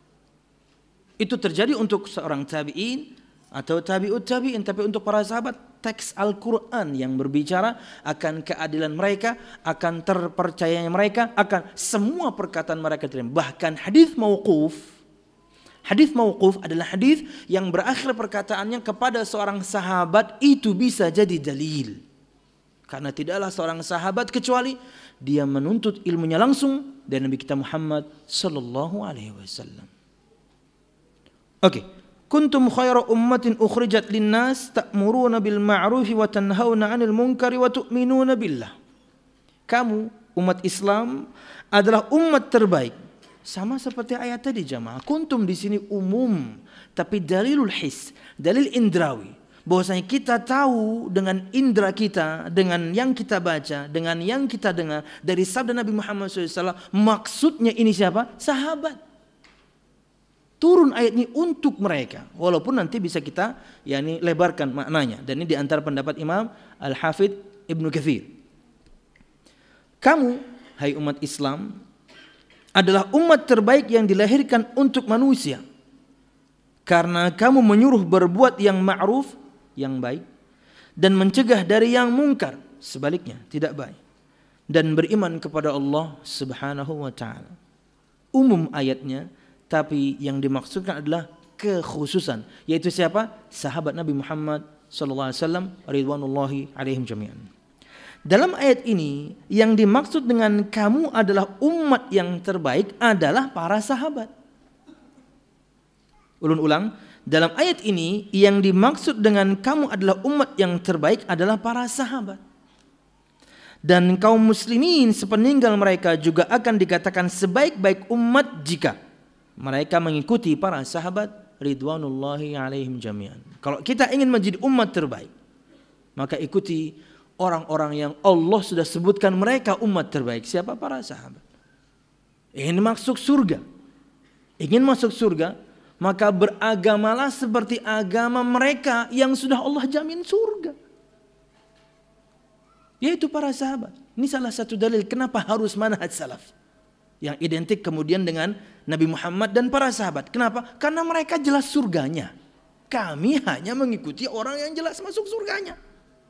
Itu terjadi untuk seorang tabi'in atau tabi'ut tabi'in, tapi untuk para sahabat teks Al-Qur'an yang berbicara akan keadilan mereka, akan terpercayanya mereka, akan semua perkataan mereka. Bahkan hadis mauquf, hadis mauquf adalah hadis yang berakhir perkataannya kepada seorang sahabat, itu bisa jadi dalil. Karena tidaklah seorang sahabat kecuali dia menuntut ilmunya langsung dari Nabi kita Muhammad sallallahu alaihi wasallam. Oke, kuntum khayra ummatin ukhrijat linnas ta'muruna bil ma'rufi wa tanhauna 'anil munkari wa tu'minuna billah. Kamu umat Islam adalah umat terbaik. Sama seperti ayat tadi jamaah. Kuntum di sini umum, tapi dalilul his, dalil indrawi. Bahwasanya kita tahu dengan indera kita, dengan yang kita baca, dengan yang kita dengar dari sabda Nabi Muhammad shallallahu alaihi wasallam, maksudnya ini siapa? Sahabat. Turun ayat ini untuk mereka, walaupun nanti bisa kita yakni lebarkan maknanya. Dan ini diantara pendapat Imam Al-Hafidz Ibnu Katsir. Kamu, hai umat Islam, adalah umat terbaik yang dilahirkan untuk manusia, karena kamu menyuruh berbuat yang ma'ruf, yang baik, dan mencegah dari yang mungkar, sebaliknya tidak baik, dan beriman kepada Allah Subhanahu wa taala. Umum ayatnya, tapi yang dimaksudkan adalah kekhususan, yaitu siapa? Sahabat Nabi Muhammad sallallahu alaihi wasallam ridwanullahi alaihim jami'an. Dalam ayat ini yang dimaksud dengan kamu adalah umat yang terbaik adalah para sahabat. Ulun ulang, dalam ayat ini yang dimaksud dengan kamu adalah umat yang terbaik adalah para sahabat. Dan kaum muslimin sepeninggal mereka juga akan dikatakan sebaik-baik umat jika mereka mengikuti para sahabat ridwanullahi alaihim jami'an. Kalau kita ingin menjadi umat terbaik, maka ikuti orang-orang yang Allah sudah sebutkan mereka umat terbaik. Siapa? Para sahabat. Ingin masuk surga, ingin masuk surga, maka beragamalah seperti agama mereka yang sudah Allah jamin surga, yaitu para sahabat. Ini salah satu dalil kenapa harus manhaj salaf yang identik kemudian dengan Nabi Muhammad dan para sahabat. Kenapa? Karena mereka jelas surganya. Kami hanya mengikuti orang yang jelas masuk surganya.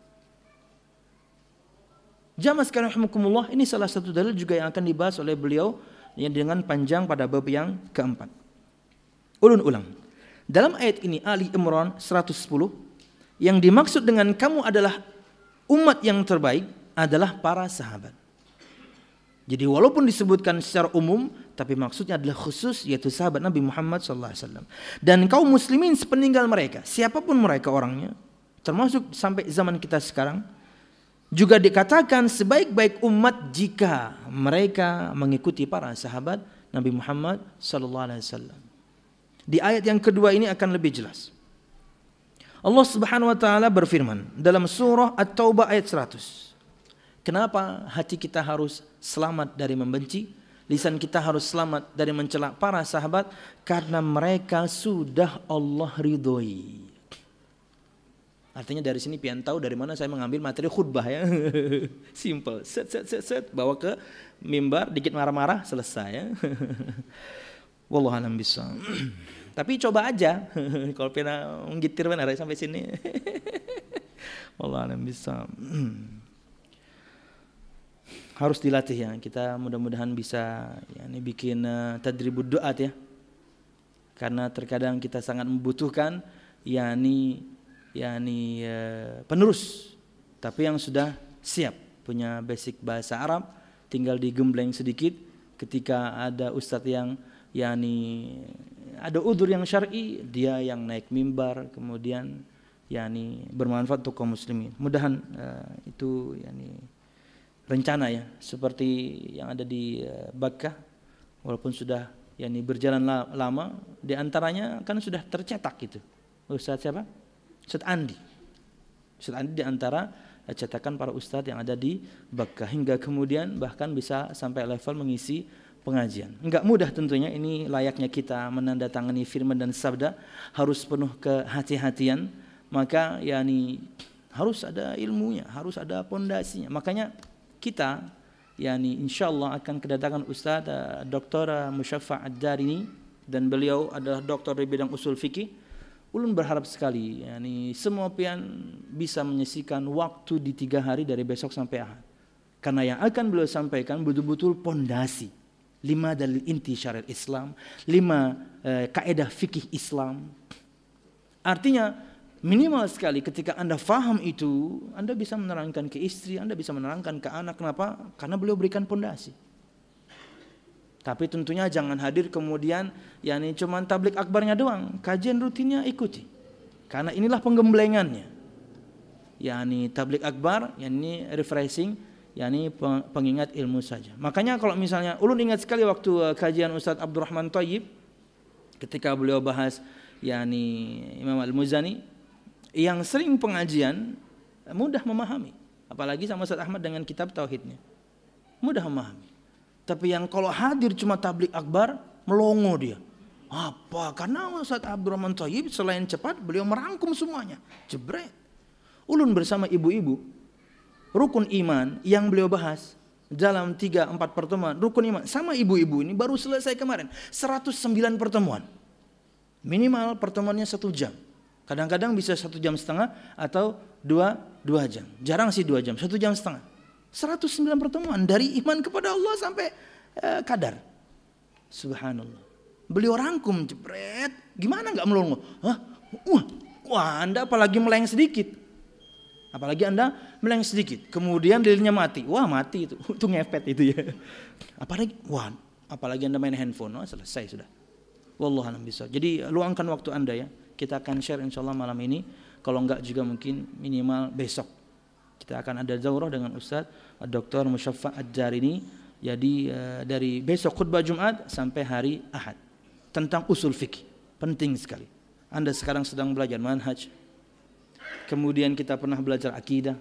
Jamaah sekalian rahimakumullah, ini salah satu dalil juga yang akan dibahas oleh beliau yang dengan panjang pada bab yang keempat. Ulun ulang. Dalam ayat ini Ali Imran seratus sepuluh, yang dimaksud dengan kamu adalah umat yang terbaik adalah para sahabat. Jadi walaupun disebutkan secara umum, tapi maksudnya adalah khusus, yaitu sahabat Nabi Muhammad sallallahu alaihi wasallam. Dan kaum muslimin sepeninggal mereka, siapapun mereka orangnya, termasuk sampai zaman kita sekarang, juga dikatakan sebaik-baik umat jika mereka mengikuti para sahabat Nabi Muhammad sallallahu alaihi wasallam. Di ayat yang kedua ini akan lebih jelas. Allah Subhanahu wa taala berfirman dalam surah At-Taubah ayat seratus. Kenapa hati kita harus selamat dari membenci? Lisan kita harus selamat dari mencela para sahabat? Karena mereka sudah Allah ridhoi. Artinya dari sini pian tahu dari mana saya mengambil materi khutbah ya. Simple, set set set set bawa ke mimbar, dikit marah-marah, selesai ya. Wallahu a'lam bishawab. Tapi coba aja kalau pernah nggitir benar sampai sini. Wallahu a'lam bishawab. Harus dilatih ya. Kita mudah-mudahan bisa ya ini bikin uh, tadribud du'at ya. Karena terkadang kita sangat membutuhkan yakni yakni uh, penerus, tapi yang sudah siap punya basic bahasa Arab, tinggal digembleng sedikit ketika ada ustadz yang yakni ada udzur yang syar'i, dia yang naik mimbar kemudian yakni bermanfaat untuk kaum muslimin. Mudahan uh, itu yakni rencana ya, seperti yang ada di uh, Bakkah, walaupun sudah yakni berjalan la- lama, di antaranya kan sudah tercetak gitu. Ustadz siapa? Ustadz Andi. Ustadz Andi di antara cetakan para ustadz yang ada di Bakkah, hingga kemudian bahkan bisa sampai level mengisi pengajian. Enggak mudah tentunya, ini layaknya kita menandatangani firman dan sabda, harus penuh kehati-hatian, maka yakni harus ada ilmunya, harus ada pondasinya. Makanya kita yakni insyaallah akan kedatangan Ustadz uh, Doktor Musyaffa' Ad-Darini, dan beliau adalah doktor di bidang usul fikih. Ulun berharap sekali yakni semua pian bisa menyisikan waktu di tiga hari dari besok sampai Ahad, karena yang akan beliau sampaikan betul-betul pondasi, lima dalil inti syariat Islam, lima uh, kaidah fikih Islam. Artinya minimal sekali ketika Anda faham itu, Anda bisa menerangkan ke istri, Anda bisa menerangkan ke anak. Kenapa? Karena beliau berikan pondasi. Tapi tentunya jangan hadir kemudian yakni cuma tablik akbarnya doang, kajian rutinnya ikuti. Karena inilah penggemblengannya. Yakni tablik akbar, yakni refreshing, yakni pengingat ilmu saja. Makanya kalau misalnya ulun ingat sekali waktu kajian Ustadz Abdurrahman Thayyib, ketika beliau bahas yakni Imam Al-Muzani, yang sering pengajian mudah memahami, apalagi sama Ustadz Ahmad dengan kitab tauhidnya, mudah memahami. Tapi yang kalau hadir cuma tablik akbar, melongo dia. Apa? Karena Ustadz Abdurrahman Thayyib selain cepat, beliau merangkum semuanya. Jebret. Ulun bersama ibu-ibu, rukun iman yang beliau bahas dalam tiga empat pertemuan, rukun iman sama ibu-ibu ini baru selesai kemarin, seratus sembilan pertemuan. Minimal pertemuannya satu jam. Kadang-kadang bisa satu jam setengah atau dua, dua jam. Jarang sih dua jam, satu jam setengah. seratus sembilan pertemuan dari iman kepada Allah sampai eh, kadar. Subhanallah. Beliau rangkum, jebret. Gimana gak melongo? Hah? Wah, wah, Anda apalagi meleng sedikit. Apalagi Anda meleng sedikit. Kemudian lilin mati. Wah, mati itu. Itu ngepet itu ya. Apalagi, wah, apalagi Anda main handphone. Wah, selesai sudah. Wallahu a'lam bishawab. Jadi luangkan waktu Anda ya. Kita akan share insyaallah malam ini. Kalau enggak juga mungkin minimal besok. Kita akan ada daurah dengan Ustadz Doktor Musyaffa' Ad-Darini. Jadi uh, dari besok khutbah Jumat sampai hari Ahad. Tentang usul fikih. Penting sekali. Anda sekarang sedang belajar manhaj. Kemudian kita pernah belajar akidah.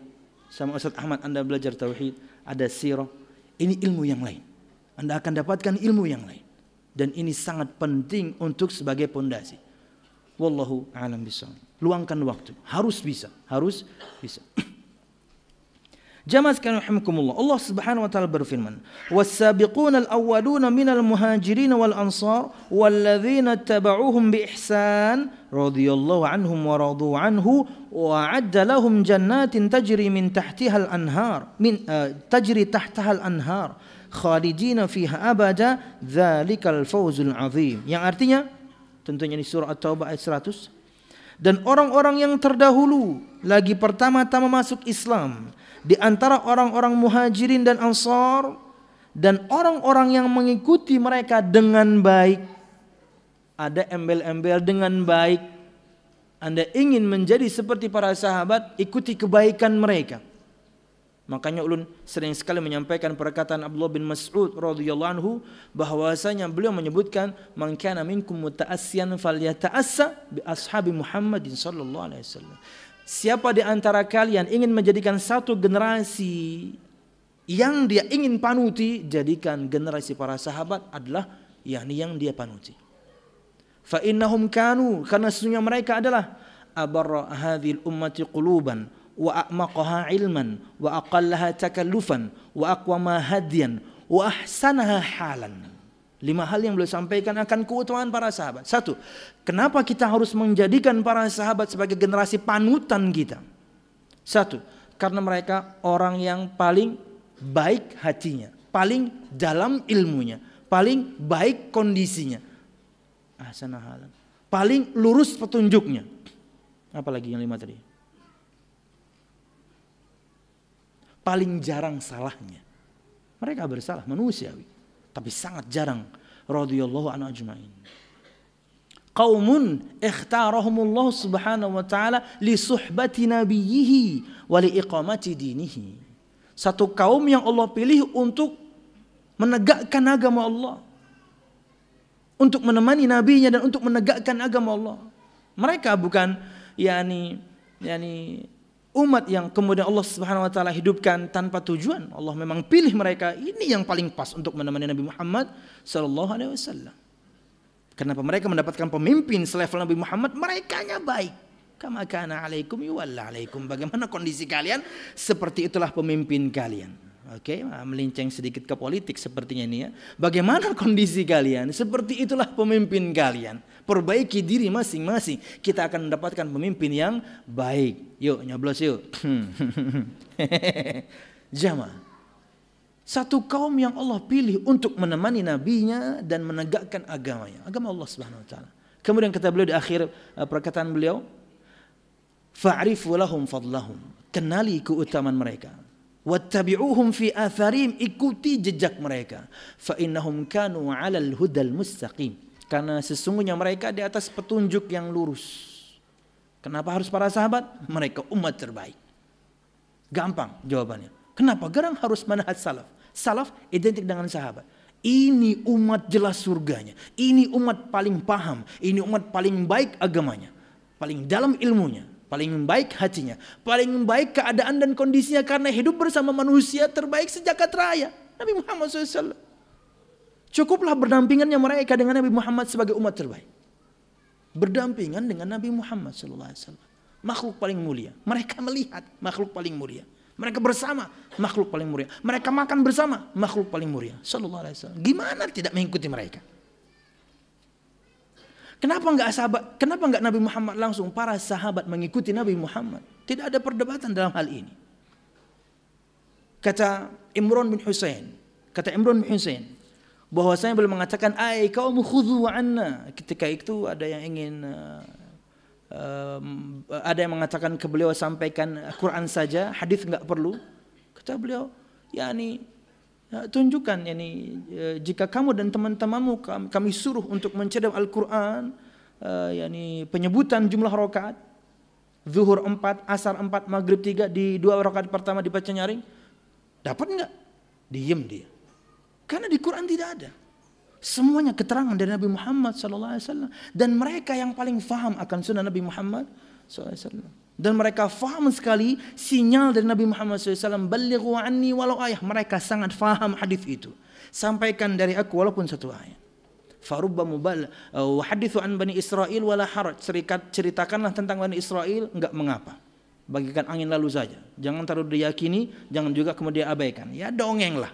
sama Ustaz Ahmad Anda belajar tauhid, ada sirah, ini ilmu yang lain. Anda akan dapatkan ilmu yang lain. Dan ini sangat penting untuk sebagai pondasi. Wallahu a'lam bishawab. Luangkan waktu, harus bisa, harus bisa. Jamaah sekalian rahimakumullah, Allah Subhanahu wa taala berfirman, "Was-sabiquna al-awwaluna minal muhajirin wal ansar walladzina tabauhum bi ihsan radhiyallahu anhum wa radu anhu wa 'adda lahum jannatin tajri min tahtiha al-anhar min uh, tajri tahtaha al-anhar khalidina fiha abada dzalikal fawzul 'azim." Yang artinya tentunya di surah At-Taubah ayat seratus. Dan orang-orang yang terdahulu lagi pertama-tama masuk Islam di antara orang-orang muhajirin dan ansar dan orang-orang yang mengikuti mereka dengan baik. Ada embel-embel dengan baik. Anda ingin menjadi seperti para sahabat, ikuti kebaikan mereka. Makanya ulun sering sekali menyampaikan perkataan Abdullah bin Mas'ud radhiyallahu anhu bahwasanya beliau menyebutkan man kana minkum muta'assiyan falyata'assa bi ashabi Muhammadin sallallahu alaihi wasallam. Siapa di antara kalian ingin menjadikan satu generasi yang dia ingin panuti, jadikan generasi para sahabat adalah yakni yang dia panuti. Fa innahum kanu, karena sesungguhnya mereka adalah abarra hadhil ummati quluban wa a'maqaha ilman wa aqallaha takallufan wa aqwama hadiyan wa ahsanaha halan. Lima hal yang beliau sampaikan akan keutamaan para sahabat. Satu, kenapa kita harus menjadikan para sahabat sebagai generasi panutan kita? Satu, karena mereka orang yang paling baik hatinya, paling dalam ilmunya, paling baik kondisinya, ahsanaha halan, paling lurus petunjuknya. Apalagi yang lima tadi? Paling jarang salahnya. Mereka bersalah manusiawi, tapi sangat jarang. Radhiyallahu anhu ajma'in. Qaumun ikhtarahumullah subhanahu wa ta'ala li suhbati nabiyhi wa li iqamati dinihi. Satu kaum yang Allah pilih untuk menegakkan agama Allah, untuk menemani nabinya dan untuk menegakkan agama Allah. Mereka bukan yakni yakni umat yang kemudian Allah Subhanahu wa taala hidupkan tanpa tujuan. Allah memang pilih mereka, ini yang paling pas untuk menemani Nabi Muhammad sallallahu alaihi wasallam. Kenapa mereka mendapatkan pemimpin selevel Nabi Muhammad? Merekanya baik. Kama kana alaikum yuwalla alaikum. Bagaimana kondisi kalian? Seperti itulah pemimpin kalian. Oke, okay, melinceng sedikit ke politik sepertinya ini ya. Bagaimana kondisi kalian? Seperti itulah pemimpin kalian. Perbaiki diri masing-masing. Kita akan mendapatkan pemimpin yang baik. Yuk, nyoblos yuk. Jamaah. Satu kaum yang Allah pilih untuk menemani nabinya dan menegakkan agamanya. Agama Allah Subhanahu wa taala. Kemudian kata beliau di akhir uh, perkataan beliau, fa'rifu lahum fadlahum. Kenali keutamaan mereka. Wattabi'uhum fi atharihim, ikuti jejak mereka. Fa innahum kanu 'alal hudal mustaqim. Karena sesungguhnya mereka di atas petunjuk yang lurus. Kenapa harus para sahabat? Mereka umat terbaik. Gampang jawabannya. Kenapa? Garang harus manhaj salaf. Salaf identik dengan sahabat. Ini umat jelas surganya. Ini umat paling paham. Ini umat paling baik agamanya. Paling dalam ilmunya. Paling baik hatinya, paling baik keadaan dan kondisinya karena hidup bersama manusia terbaik sejagat raya, Nabi Muhammad shallallahu alaihi wasallam. Cukuplah berdampingannya mereka dengan Nabi Muhammad sebagai umat terbaik. Berdampingan dengan Nabi Muhammad shallallahu alaihi wasallam, makhluk paling mulia. Mereka melihat makhluk paling mulia. Mereka bersama makhluk paling mulia. Mereka makan bersama makhluk paling mulia. Shallallahu alaihi wasallam. Gimana tidak mengikuti mereka? Kenapa enggak sahabat? Kenapa enggak Nabi Muhammad langsung? Para sahabat mengikuti Nabi Muhammad. Tidak ada perdebatan dalam hal ini. Kata Imran bin Husain, kata Imran bin Husain, bahwasanya beliau mengatakan, "Ai kaum khudhu anna." Ketika itu ada yang ingin uh, uh, ada yang mengatakan ke beliau, sampaikan Quran saja, hadis enggak perlu. Kata beliau, yakni ya, tunjukkan yani uh, jika kamu dan teman-temanmu kami, kami suruh untuk mencadap Al-Qur'an, uh, yani penyebutan jumlah rakaat, zuhur empat, asar empat, maghrib tiga, di dua rakaat pertama dibaca nyaring, dapat enggak? Diam dia. Karena di Quran tidak ada. Semuanya keterangan dari Nabi Muhammad sallallahu alaihi wasallam, dan mereka yang paling faham akan sunnah Nabi Muhammad sallallahu alaihi wasallam. Dan mereka faham sekali sinyal dari Nabi Muhammad shallallahu alaihi wasallam, "Ballighu anni walau ayah." Mereka sangat faham hadis itu. Sampaikan dari aku walaupun satu ayat. Farubba mubal wa hadithu an bani Israil wala haraj. Ceritakanlah tentang Bani Israel, enggak mengapa. Bagikan angin lalu saja. Jangan terlalu diyakini, jangan juga kemudian abaikan. Ya dongenglah.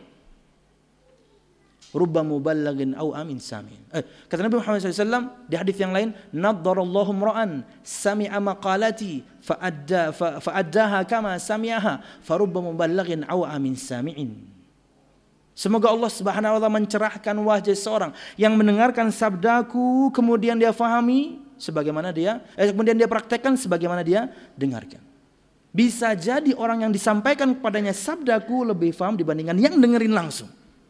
Rubba muballagin au amin samin. Eh, kata Nabi Muhammad shallallahu alaihi wasallam di hadis yang lain, "Naddarallahu imra'an sami'a maqalati fa'adda fa'addaha kama sami'aha, farubba muballagin au amin sami'in." Semoga Allah Subhanahu wa taala mencerahkan wajah seorang yang mendengarkan sabdaku kemudian dia fahami sebagaimana dia eh, kemudian dia praktekkan sebagaimana dia dengarkan. Bisa jadi orang yang disampaikan kepadanya sabdaku lebih faham dibandingkan yang dengerin langsung.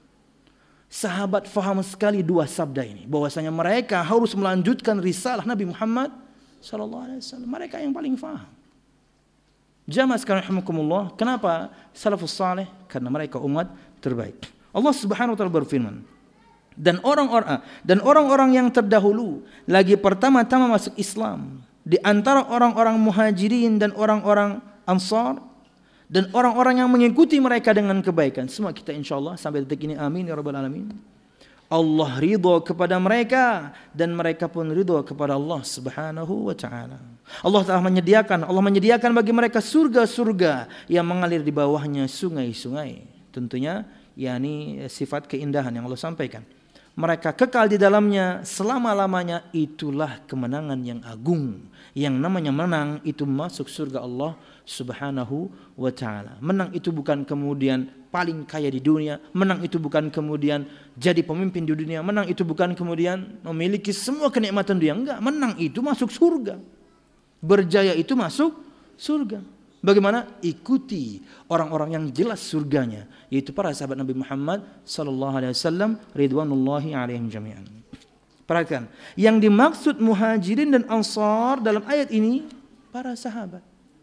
Sahabat faham sekali dua sabda ini, bahwasanya mereka harus melanjutkan risalah Nabi Muhammad sallallahu alaihi wasallam. Mereka yang paling faham. Jamaah sekalian rahimakumullah, kenapa salafus saleh? Karena mereka umat terbaik. Allah Subhanahu wa taala berfirman, dan orang-orang dan orang-orang yang terdahulu lagi pertama-tama masuk Islam di antara orang-orang Muhajirin dan orang-orang Ansar dan orang-orang yang mengikuti mereka dengan kebaikan. Semua kita insyaallah sampai detik ini amin ya rabbal alamin. Allah ridha kepada mereka dan mereka pun ridha kepada Allah Subhanahu wa taala. Allah telah menyediakan Allah menyediakan bagi mereka surga-surga yang mengalir di bawahnya sungai-sungai. Tentunya yakni sifat keindahan yang Allah sampaikan. Mereka kekal di dalamnya selama-lamanya, itulah kemenangan yang agung. Yang namanya menang itu masuk surga Allah Subhanahu wa taala. Menang itu bukan kemudian paling kaya di dunia, menang itu bukan kemudian jadi pemimpin di dunia, menang itu bukan kemudian memiliki semua kenikmatan dunia, enggak, menang itu masuk surga. Berjaya itu masuk surga. Bagaimana? Ikuti orang-orang yang jelas surganya, yaitu para sahabat Nabi Muhammad sallallahu alaihi wasallam ridwanullahi alaihim jami'an. Perhatikan, yang dimaksud Muhajirin dan Ansar dalam ayat ini para sahabat.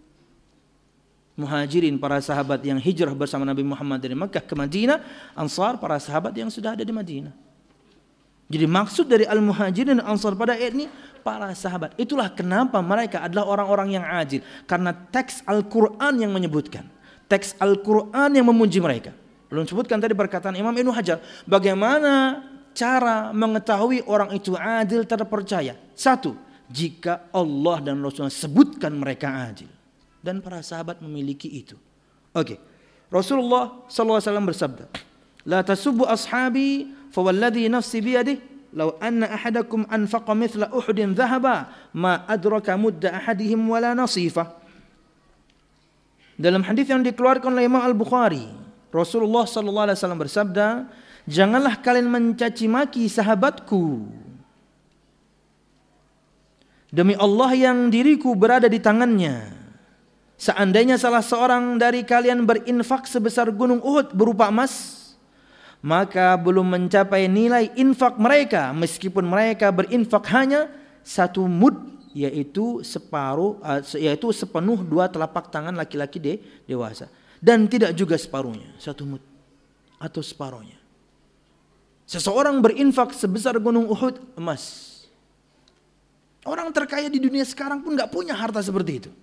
Muhajirin para sahabat yang hijrah bersama Nabi Muhammad dari Makkah ke Madinah, Ansar para sahabat yang sudah ada di Madinah. Jadi maksud dari Al-Muhajirin dan Ansar pada ayat ini para sahabat. Itulah kenapa mereka adalah orang-orang yang adil, karena teks Al-Qur'an yang menyebutkan, teks Al-Qur'an yang memuji mereka. Belum sebutkan tadi perkataan Imam Ibnu Hajar, bagaimana cara mengetahui orang itu adil terpercaya? Satu, jika Allah dan Rasulullah sebutkan mereka adil. Dan para sahabat memiliki itu. Oke. Rasulullah sallallahu alaihi wasallam bersabda, "La tasubbu ashabi fa walladhi nafsi bi yadihi law anna ahadakum anfaqa mithla Uhudin dhahaba ma adraka mudda ahadihim wala nasifa." Dalam hadis yang dikeluarkan oleh Imam Al-Bukhari, Rasulullah sallallahu alaihi wasallam bersabda, "Janganlah kalian mencaci maki sahabatku. Demi Allah yang diriku berada di tangannya, seandainya salah seorang dari kalian berinfak sebesar gunung Uhud berupa emas, maka belum mencapai nilai infak mereka meskipun mereka berinfak hanya satu mud, yaitu separuh yaitu sepenuh dua telapak tangan laki-laki de, dewasa, dan tidak juga separuhnya, satu mud atau separuhnya." Seseorang berinfak sebesar gunung Uhud emas. Orang terkaya di dunia sekarang pun nggak punya harta seperti itu.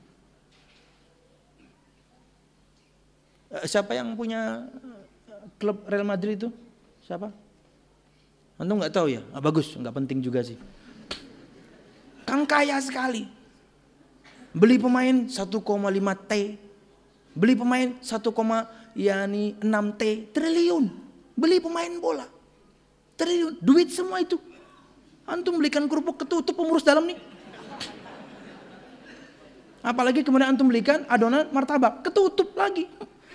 Siapa yang punya klub Real Madrid itu? Siapa? Antum nggak tahu ya? Ah, bagus, nggak penting juga sih. Kang kaya sekali. Beli pemain satu koma lima T, beli pemain satu, yani enam T, triliun. Beli pemain bola, triliun, duit semua itu. Antum belikan kerupuk ketutup pengurus dalam nih. Apalagi kemudian antum belikan adonan martabak, ketutup lagi.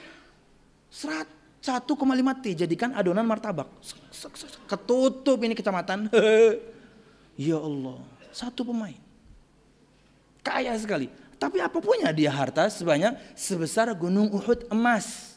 satu koma lima T jadikan adonan martabak, ketutup ini kecamatan. Ya Allah, satu pemain kaya sekali, tapi apa punya dia harta sebanyak sebesar gunung Uhud emas.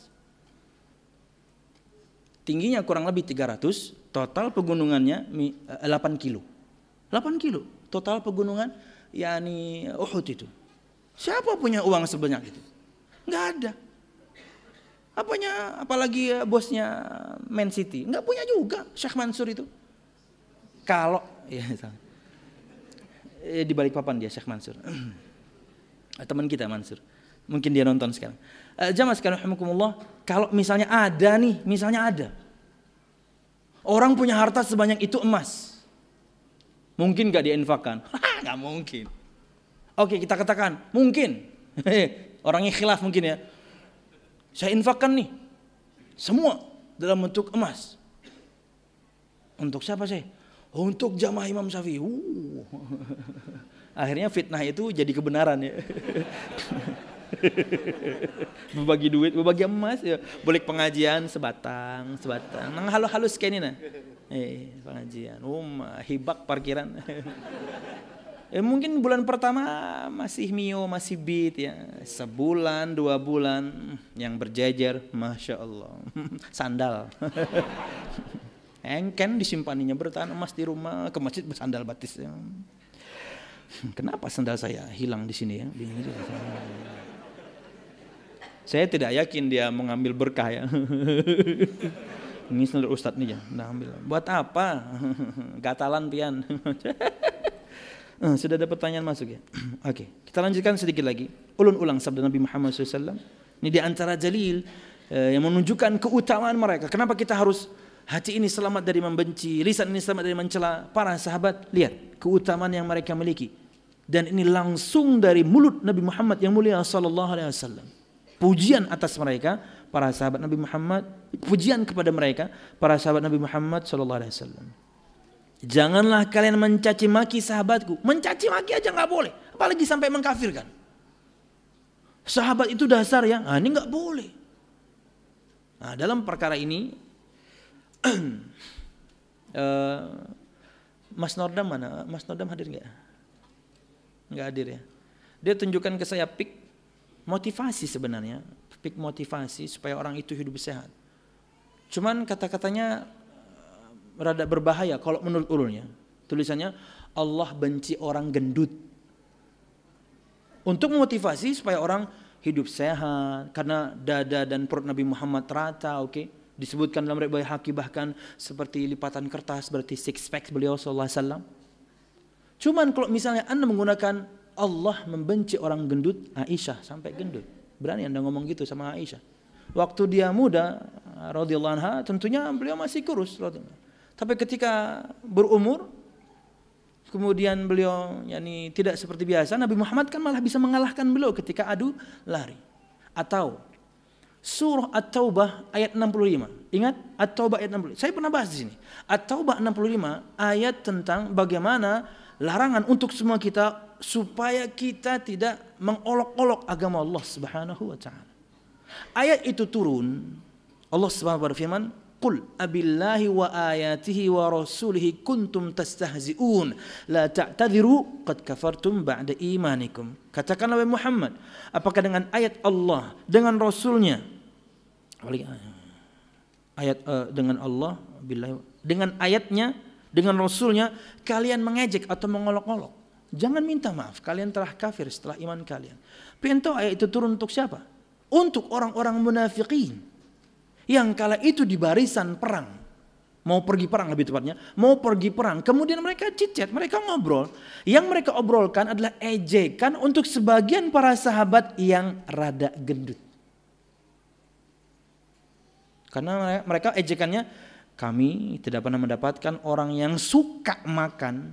Tingginya kurang lebih tiga ratus, total pegunungannya delapan kilo. delapan kilo total pegunungan yakni Uhud itu. Siapa punya uang sebanyak itu? Enggak ada. Apanya, apalagi bosnya Man City, nggak punya juga Syekh Mansur itu. Kalau ya di balik papan dia Syekh Mansur. Teman kita Mansur. Mungkin dia nonton sekarang. Uh, jamaah sekalian rahimakumullah, kalau misalnya ada nih, misalnya ada orang punya harta sebanyak itu emas, mungkin gak diinfakkan? Gak mungkin. Oke, kita katakan mungkin. Orangnya khilaf mungkin ya. Saya infakkan nih semua dalam bentuk emas. Untuk siapa sih? Untuk jamaah Imam Syafi'i. Uh. Akhirnya fitnah itu jadi kebenaran ya. Berbagi duit, berbagi emas ya. Boleh pengajian sebatang, sebatang. Nang halus-halus kayak ini nah. Eh, pengajian. Um, hibak parkiran. eh, mungkin bulan pertama masih mio, masih beat ya. Sebulan, dua bulan yang berjejer, masya Allah. Sandal. Engken disimpaninya, bertahan emas di rumah, ke masjid bersandal batis. Ya. Kenapa sandal saya hilang di sini ya? Saya tidak yakin dia mengambil berkah ya. Ini sandal Ustadz nih ya, nah ambil. Buat apa? Gatalan pian. Sudah ada pertanyaan masuk ya? Oke, kita lanjutkan sedikit lagi. Ulun ulang sabda Nabi Muhammad shallallahu alaihi wasallam. Ini di antara jalil eh, yang menunjukkan keutamaan mereka. Kenapa kita harus hati ini selamat dari membenci, lisan ini selamat dari mencela. Para sahabat, lihat keutamaan yang mereka miliki. Dan ini langsung dari mulut Nabi Muhammad yang mulia sallallahu alaihi wasallam. Pujian atas mereka, para sahabat Nabi Muhammad, pujian kepada mereka, para sahabat Nabi Muhammad sallallahu alaihi wasallam. Janganlah kalian mencaci maki sahabatku. Mencaci maki aja nggak boleh, apalagi sampai mengkafirkan. Sahabat itu dasar ya, nah, ini nggak boleh. Nah, dalam perkara ini uh, Mas Nordam mana? Mas Nordam hadir nggak? Nggak hadir ya. Dia tunjukkan ke saya pik motivasi sebenarnya, pik motivasi supaya orang itu hidup sehat. Cuman kata-katanya uh, rada berbahaya kalau menurut ulunnya. Tulisannya Allah benci orang gendut. Untuk memotivasi supaya orang hidup sehat, karena dada dan perut Nabi Muhammad rata, oke? Okay? Disebutkan dalam riwayat Haki bahkan seperti lipatan kertas, berarti six pack beliau sallallahu alaihi wasallam. Cuman kalau misalnya Anda menggunakan Allah membenci orang gendut, Aisyah sampai gendut. Berani Anda ngomong gitu sama Aisyah. Waktu dia muda radhiyallahu anha, tentunya beliau masih kurus radhiyallahu. Tapi ketika berumur, kemudian beliau yani tidak seperti biasa, Nabi Muhammad kan malah bisa mengalahkan beliau ketika adu lari. Atau Surah At-Taubah ayat enam puluh lima. Ingat At-Taubah ayat enam puluh lima. Saya pernah bahas di sini. At-Taubah enam puluh lima ayat tentang bagaimana larangan untuk semua kita supaya kita tidak mengolok-olok agama Allah Subhanahu wa taala. Ayat itu turun, Allah Subhanahu wa taala berfirman, "Qul abillahi wa ayatihi wa rasulihi kuntum tastahzi'un la ta'tadhiru qad kafartum ba'da imanikum." Katakanlah wahai Muhammad, apakah dengan ayat Allah, dengan Rasulnya, ayat uh, dengan Allah, billahi, dengan ayatnya, dengan Rasulnya kalian mengejek atau mengolok-olok? Jangan minta maaf, kalian telah kafir setelah iman kalian. Pintu ayat itu turun untuk siapa? Untuk orang-orang munafikin yang kala itu di barisan perang, mau pergi perang lebih tepatnya, mau pergi perang, kemudian mereka cicet, mereka ngobrol. Yang mereka obrolkan adalah ejekan untuk sebagian para sahabat yang rada gendut. Karena mereka ejekannya, kami tidak pernah mendapatkan orang yang suka makan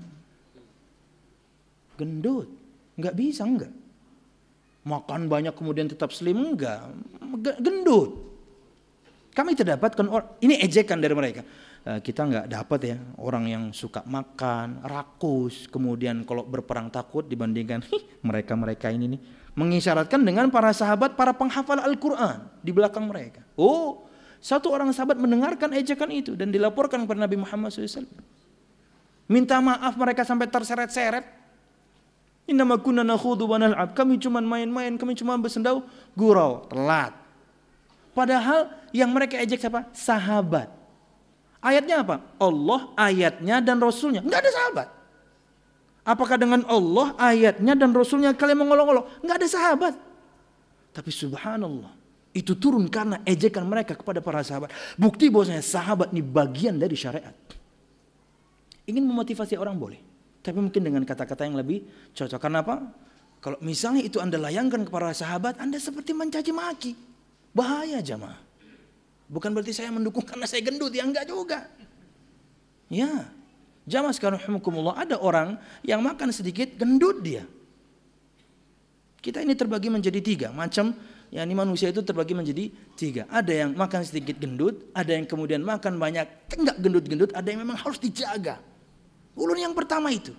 gendut. Enggak bisa, enggak. Makan banyak kemudian tetap slim, enggak. Gendut. Kami tidak dapatkan orang, ini ejekan dari mereka. Kita enggak dapat ya orang yang suka makan, rakus, kemudian kalau berperang takut dibandingkan mereka-mereka ini nih. Mengisyaratkan dengan para sahabat, para penghafal Al-Quran di belakang mereka. Oh, satu orang sahabat mendengarkan ejekan itu dan dilaporkan kepada Nabi Muhammad shallallahu alaihi wasallam. Minta maaf mereka sampai terseret-seret. Innama kunna nakhudu wa nal'ab. Kami cuma main-main, kami cuma bersendau, gurau, telat. Padahal yang mereka ejek siapa? Sahabat. Ayatnya apa? Allah, ayatnya dan Rasulnya. Enggak ada sahabat. Apakah dengan Allah, ayatnya dan Rasulnya kalian mengolok-olok? Enggak ada sahabat. Tapi subhanallah, itu turun karena ejekan mereka kepada para sahabat. Bukti bahwasanya sahabat ini bagian dari syariat. Ingin memotivasi orang boleh, tapi mungkin dengan kata-kata yang lebih cocok. Karena apa? Kalau misalnya itu Anda layangkan kepada sahabat, Anda seperti mencaci maki. Bahaya jamaah. Bukan berarti saya mendukung karena saya gendut, ya enggak juga. Ya, jamaah sekarang rahimakumullah, ada orang yang makan sedikit gendut dia. Kita ini terbagi menjadi tiga macam. Ya, ini manusia itu terbagi menjadi tiga. Ada yang makan sedikit gendut, ada yang kemudian makan banyak enggak gendut-gendut, ada yang memang harus dijaga. Ulun yang pertama itu.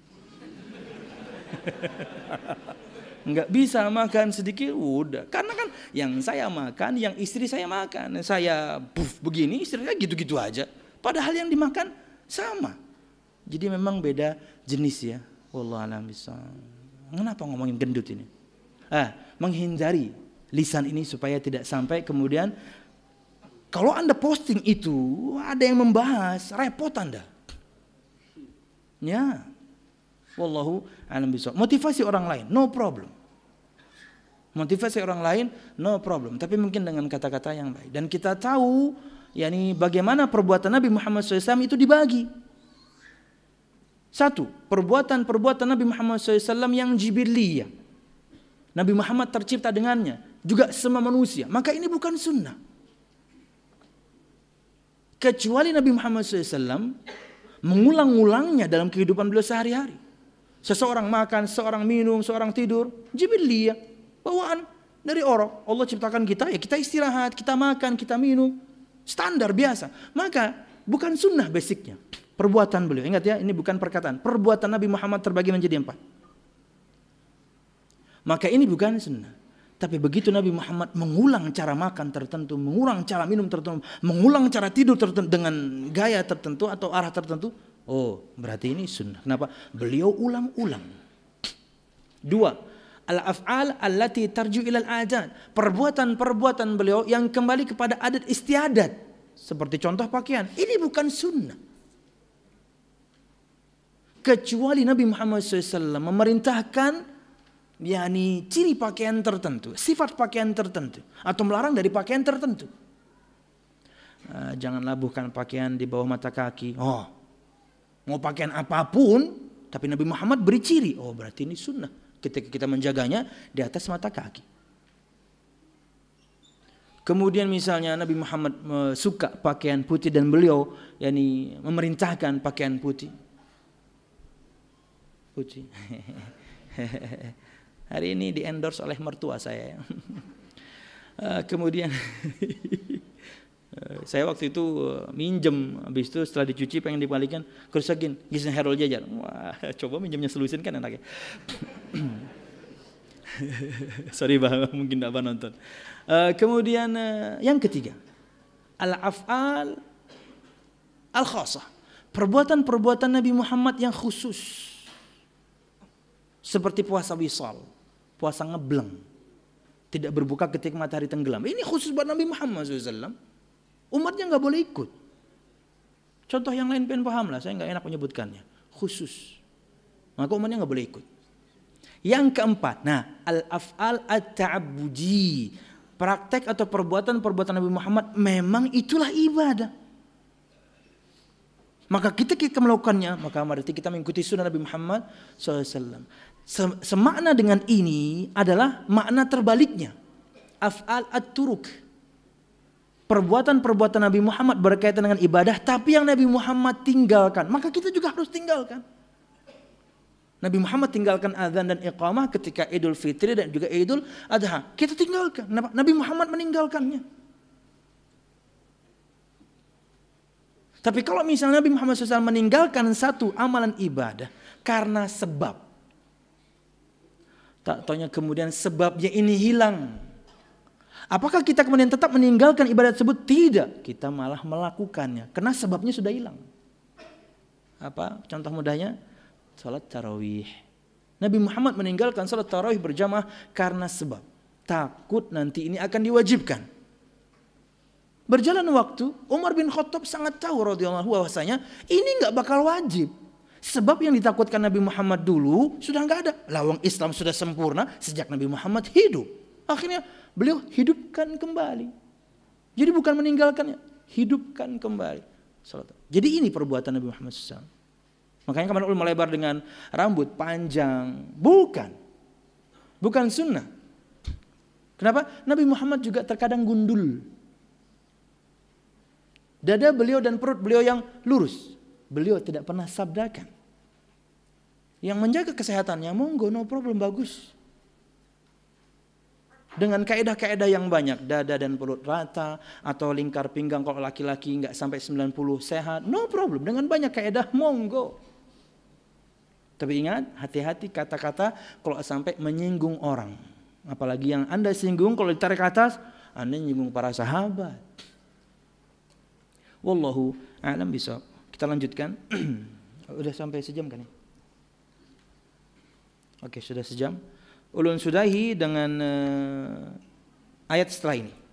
Enggak bisa makan sedikit udah. Karena kan yang saya makan, yang istri saya makan, saya buff begini, istrinya gitu-gitu aja. Padahal yang dimakan sama. Jadi memang beda jenis ya. Wallahu a'lam bishawab. Kenapa ngomongin gendut ini? Ah, menghindari lisan ini supaya tidak sampai kemudian kalau Anda posting itu ada yang membahas, repot Anda. Ya. Wallahu a'lam bishawab. Motivasi orang lain, no problem. Motivasi orang lain, no problem. Tapi mungkin dengan kata-kata yang baik. Dan kita tahu, yakni bagaimana perbuatan Nabi Muhammad shallallahu alaihi wasallam itu dibagi. Satu, perbuatan-perbuatan Nabi Muhammad shallallahu alaihi wasallam yang jibiliyah. Nabi Muhammad tercipta dengannya. Juga semua manusia. Maka ini bukan sunnah. Kecuali Nabi Muhammad shallallahu alaihi wasallam mengulang-ulangnya dalam kehidupan beliau sehari-hari. Seseorang makan, seorang minum, seorang tidur, jibiliyah, bawaan dari orang. Allah ciptakan kita, ya kita istirahat, kita makan, kita minum, standar biasa. Maka bukan sunnah basicnya, perbuatan beliau. Ingat ya, ini bukan perkataan. Perbuatan Nabi Muhammad terbagi menjadi empat. Maka ini bukan sunnah. Tapi begitu Nabi Muhammad mengulang cara makan tertentu, mengulang cara minum tertentu, mengulang cara tidur tertentu dengan gaya tertentu atau arah tertentu, oh, berarti ini sunnah. Kenapa? Beliau ulang-ulang. Dua, al-af'al allati tarju ilal adat. Perbuatan-perbuatan beliau yang kembali kepada adat istiadat. Seperti contoh pakaian. Ini bukan sunnah. Kecuali Nabi Muhammad shallallahu alaihi wasallam memerintahkan yakni ciri pakaian tertentu, sifat pakaian tertentu, atau melarang dari pakaian tertentu. Uh, jangan labuhkan pakaian di bawah mata kaki. Oh, mau pakaian apapun, tapi Nabi Muhammad beri ciri. Oh, berarti ini sunnah. Ketika kita menjaganya di atas mata kaki. Kemudian misalnya Nabi Muhammad uh, suka pakaian putih dan beliau yakni memerintahkan pakaian putih. Putih. Hari ini di endorse oleh mertua saya. uh, kemudian saya waktu itu minjem, habis itu setelah dicuci pengen dibalikan, kerusakin gisnya Herul Jajar. Wah, coba minjemnya Selusin kan enaknya. Sorry Bang, mungkin enggak Bang nonton. Uh, kemudian uh, yang ketiga, al-af'al al-khassah. Perbuatan-perbuatan Nabi Muhammad yang khusus. Seperti puasa wisal, puasa ngebleng, tidak berbuka ketika matahari tenggelam. Ini khusus buat Nabi Muhammad shallallahu alaihi wasallam. Umatnya nggak boleh ikut. Contoh yang lain pengen paham lah, saya nggak enak menyebutkannya. Khusus, maka umatnya nggak boleh ikut. Yang keempat, nah al-af'al at-ta'abbudi, praktek atau perbuatan-perbuatan Nabi Muhammad memang itulah ibadah. Maka kita kita melakukannya, maka berarti kita mengikuti sunnah Nabi Muhammad shallallahu alaihi wasallam. Semakna dengan ini adalah makna terbaliknya. Af'al at-turuk. Perbuatan-perbuatan Nabi Muhammad berkaitan dengan ibadah, tapi yang Nabi Muhammad tinggalkan, maka kita juga harus tinggalkan. Nabi Muhammad tinggalkan azan dan iqamah ketika Idul Fitri dan juga Idul Adha. Kita tinggalkan. Nabi Muhammad meninggalkannya. Tapi kalau misalnya Nabi Muhammad shallallahu alaihi wasallam meninggalkan satu amalan ibadah karena sebab, tak taunya kemudian sebabnya ini hilang. Apakah kita kemudian tetap meninggalkan ibadah tersebut? Tidak, kita malah melakukannya karena sebabnya sudah hilang. Apa contoh mudahnya? Salat tarawih. Nabi Muhammad meninggalkan salat tarawih berjamaah karena sebab takut nanti ini akan diwajibkan. Berjalan waktu, Umar bin Khattab sangat tahu radhiyallahu anhu bahwasanya ini enggak bakal wajib. Sebab yang ditakutkan Nabi Muhammad dulu sudah enggak ada. Lawang Islam sudah sempurna sejak Nabi Muhammad hidup. Akhirnya beliau hidupkan kembali. Jadi bukan meninggalkannya, hidupkan kembali. Jadi ini perbuatan Nabi Muhammad shallallahu alaihi wasallam. Makanya kemarin ulama melebar dengan rambut panjang. Bukan. bukan sunnah. Kenapa? Nabi Muhammad juga terkadang gundul. Dada beliau dan perut beliau yang lurus. Beliau tidak pernah sabdakan. Yang menjaga kesehatannya, monggo, no problem, bagus. Dengan kaedah-kaedah yang banyak, dada dan perut rata, atau lingkar pinggang kalau laki-laki nggak sampai sembilan puluh sehat, no problem. Dengan banyak kaedah, monggo. Tapi ingat, hati-hati kata-kata kalau sampai menyinggung orang. Apalagi yang Anda singgung, kalau ditarik ke atas, Anda menyinggung para sahabat. Wallahu a'lam bishawab. Kita lanjutkan. Udah sampai sejam kan ya? Oke, sudah sejam. Ulun sudahi dengan uh, ayat setelah ini.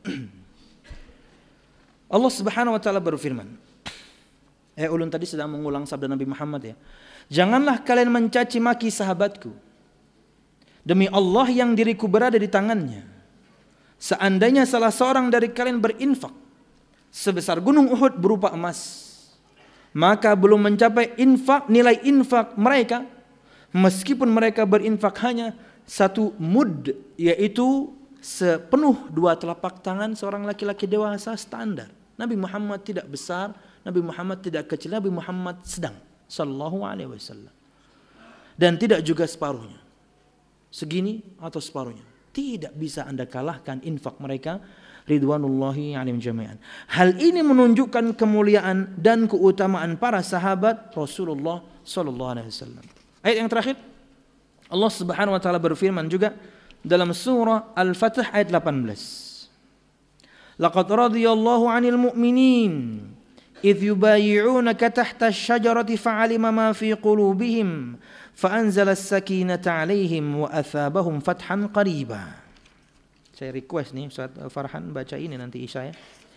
Allah Subhanahu wa taala berfirman. Eh ulun tadi sedang mengulang sabda Nabi Muhammad ya. Janganlah kalian mencaci maki sahabatku. Demi Allah yang diriku berada di tangannya. Seandainya salah seorang dari kalian berinfak sebesar gunung Uhud berupa emas, maka belum mencapai infak nilai infak mereka meskipun mereka berinfak hanya satu mud, yaitu sepenuh dua telapak tangan seorang laki-laki dewasa standar. Nabi Muhammad tidak besar, Nabi Muhammad tidak kecil, Nabi Muhammad sedang sallallahu alaihi wasallam. Dan tidak juga separuhnya. Segini atau separuhnya. Tidak bisa Anda kalahkan infak mereka ridwanullahi alaihim jami'an. Hal ini menunjukkan kemuliaan dan keutamaan para sahabat Rasulullah sallallahu alaihi wasallam. Ayat yang terakhir, Allah Subhanahu wa taala berfirman juga dalam surah Al-Fatih ayat delapan belas. Laqad radiyallahu 'anil mu'minin idh yubayyi'unaka tahta asy-syajarati fa'alima ma fi qulubihim fa'anzala as-sakinata 'alaihim wa athabahum fathan qariba. Saya request nih Ustaz Farhan baca ini nanti Isya ya.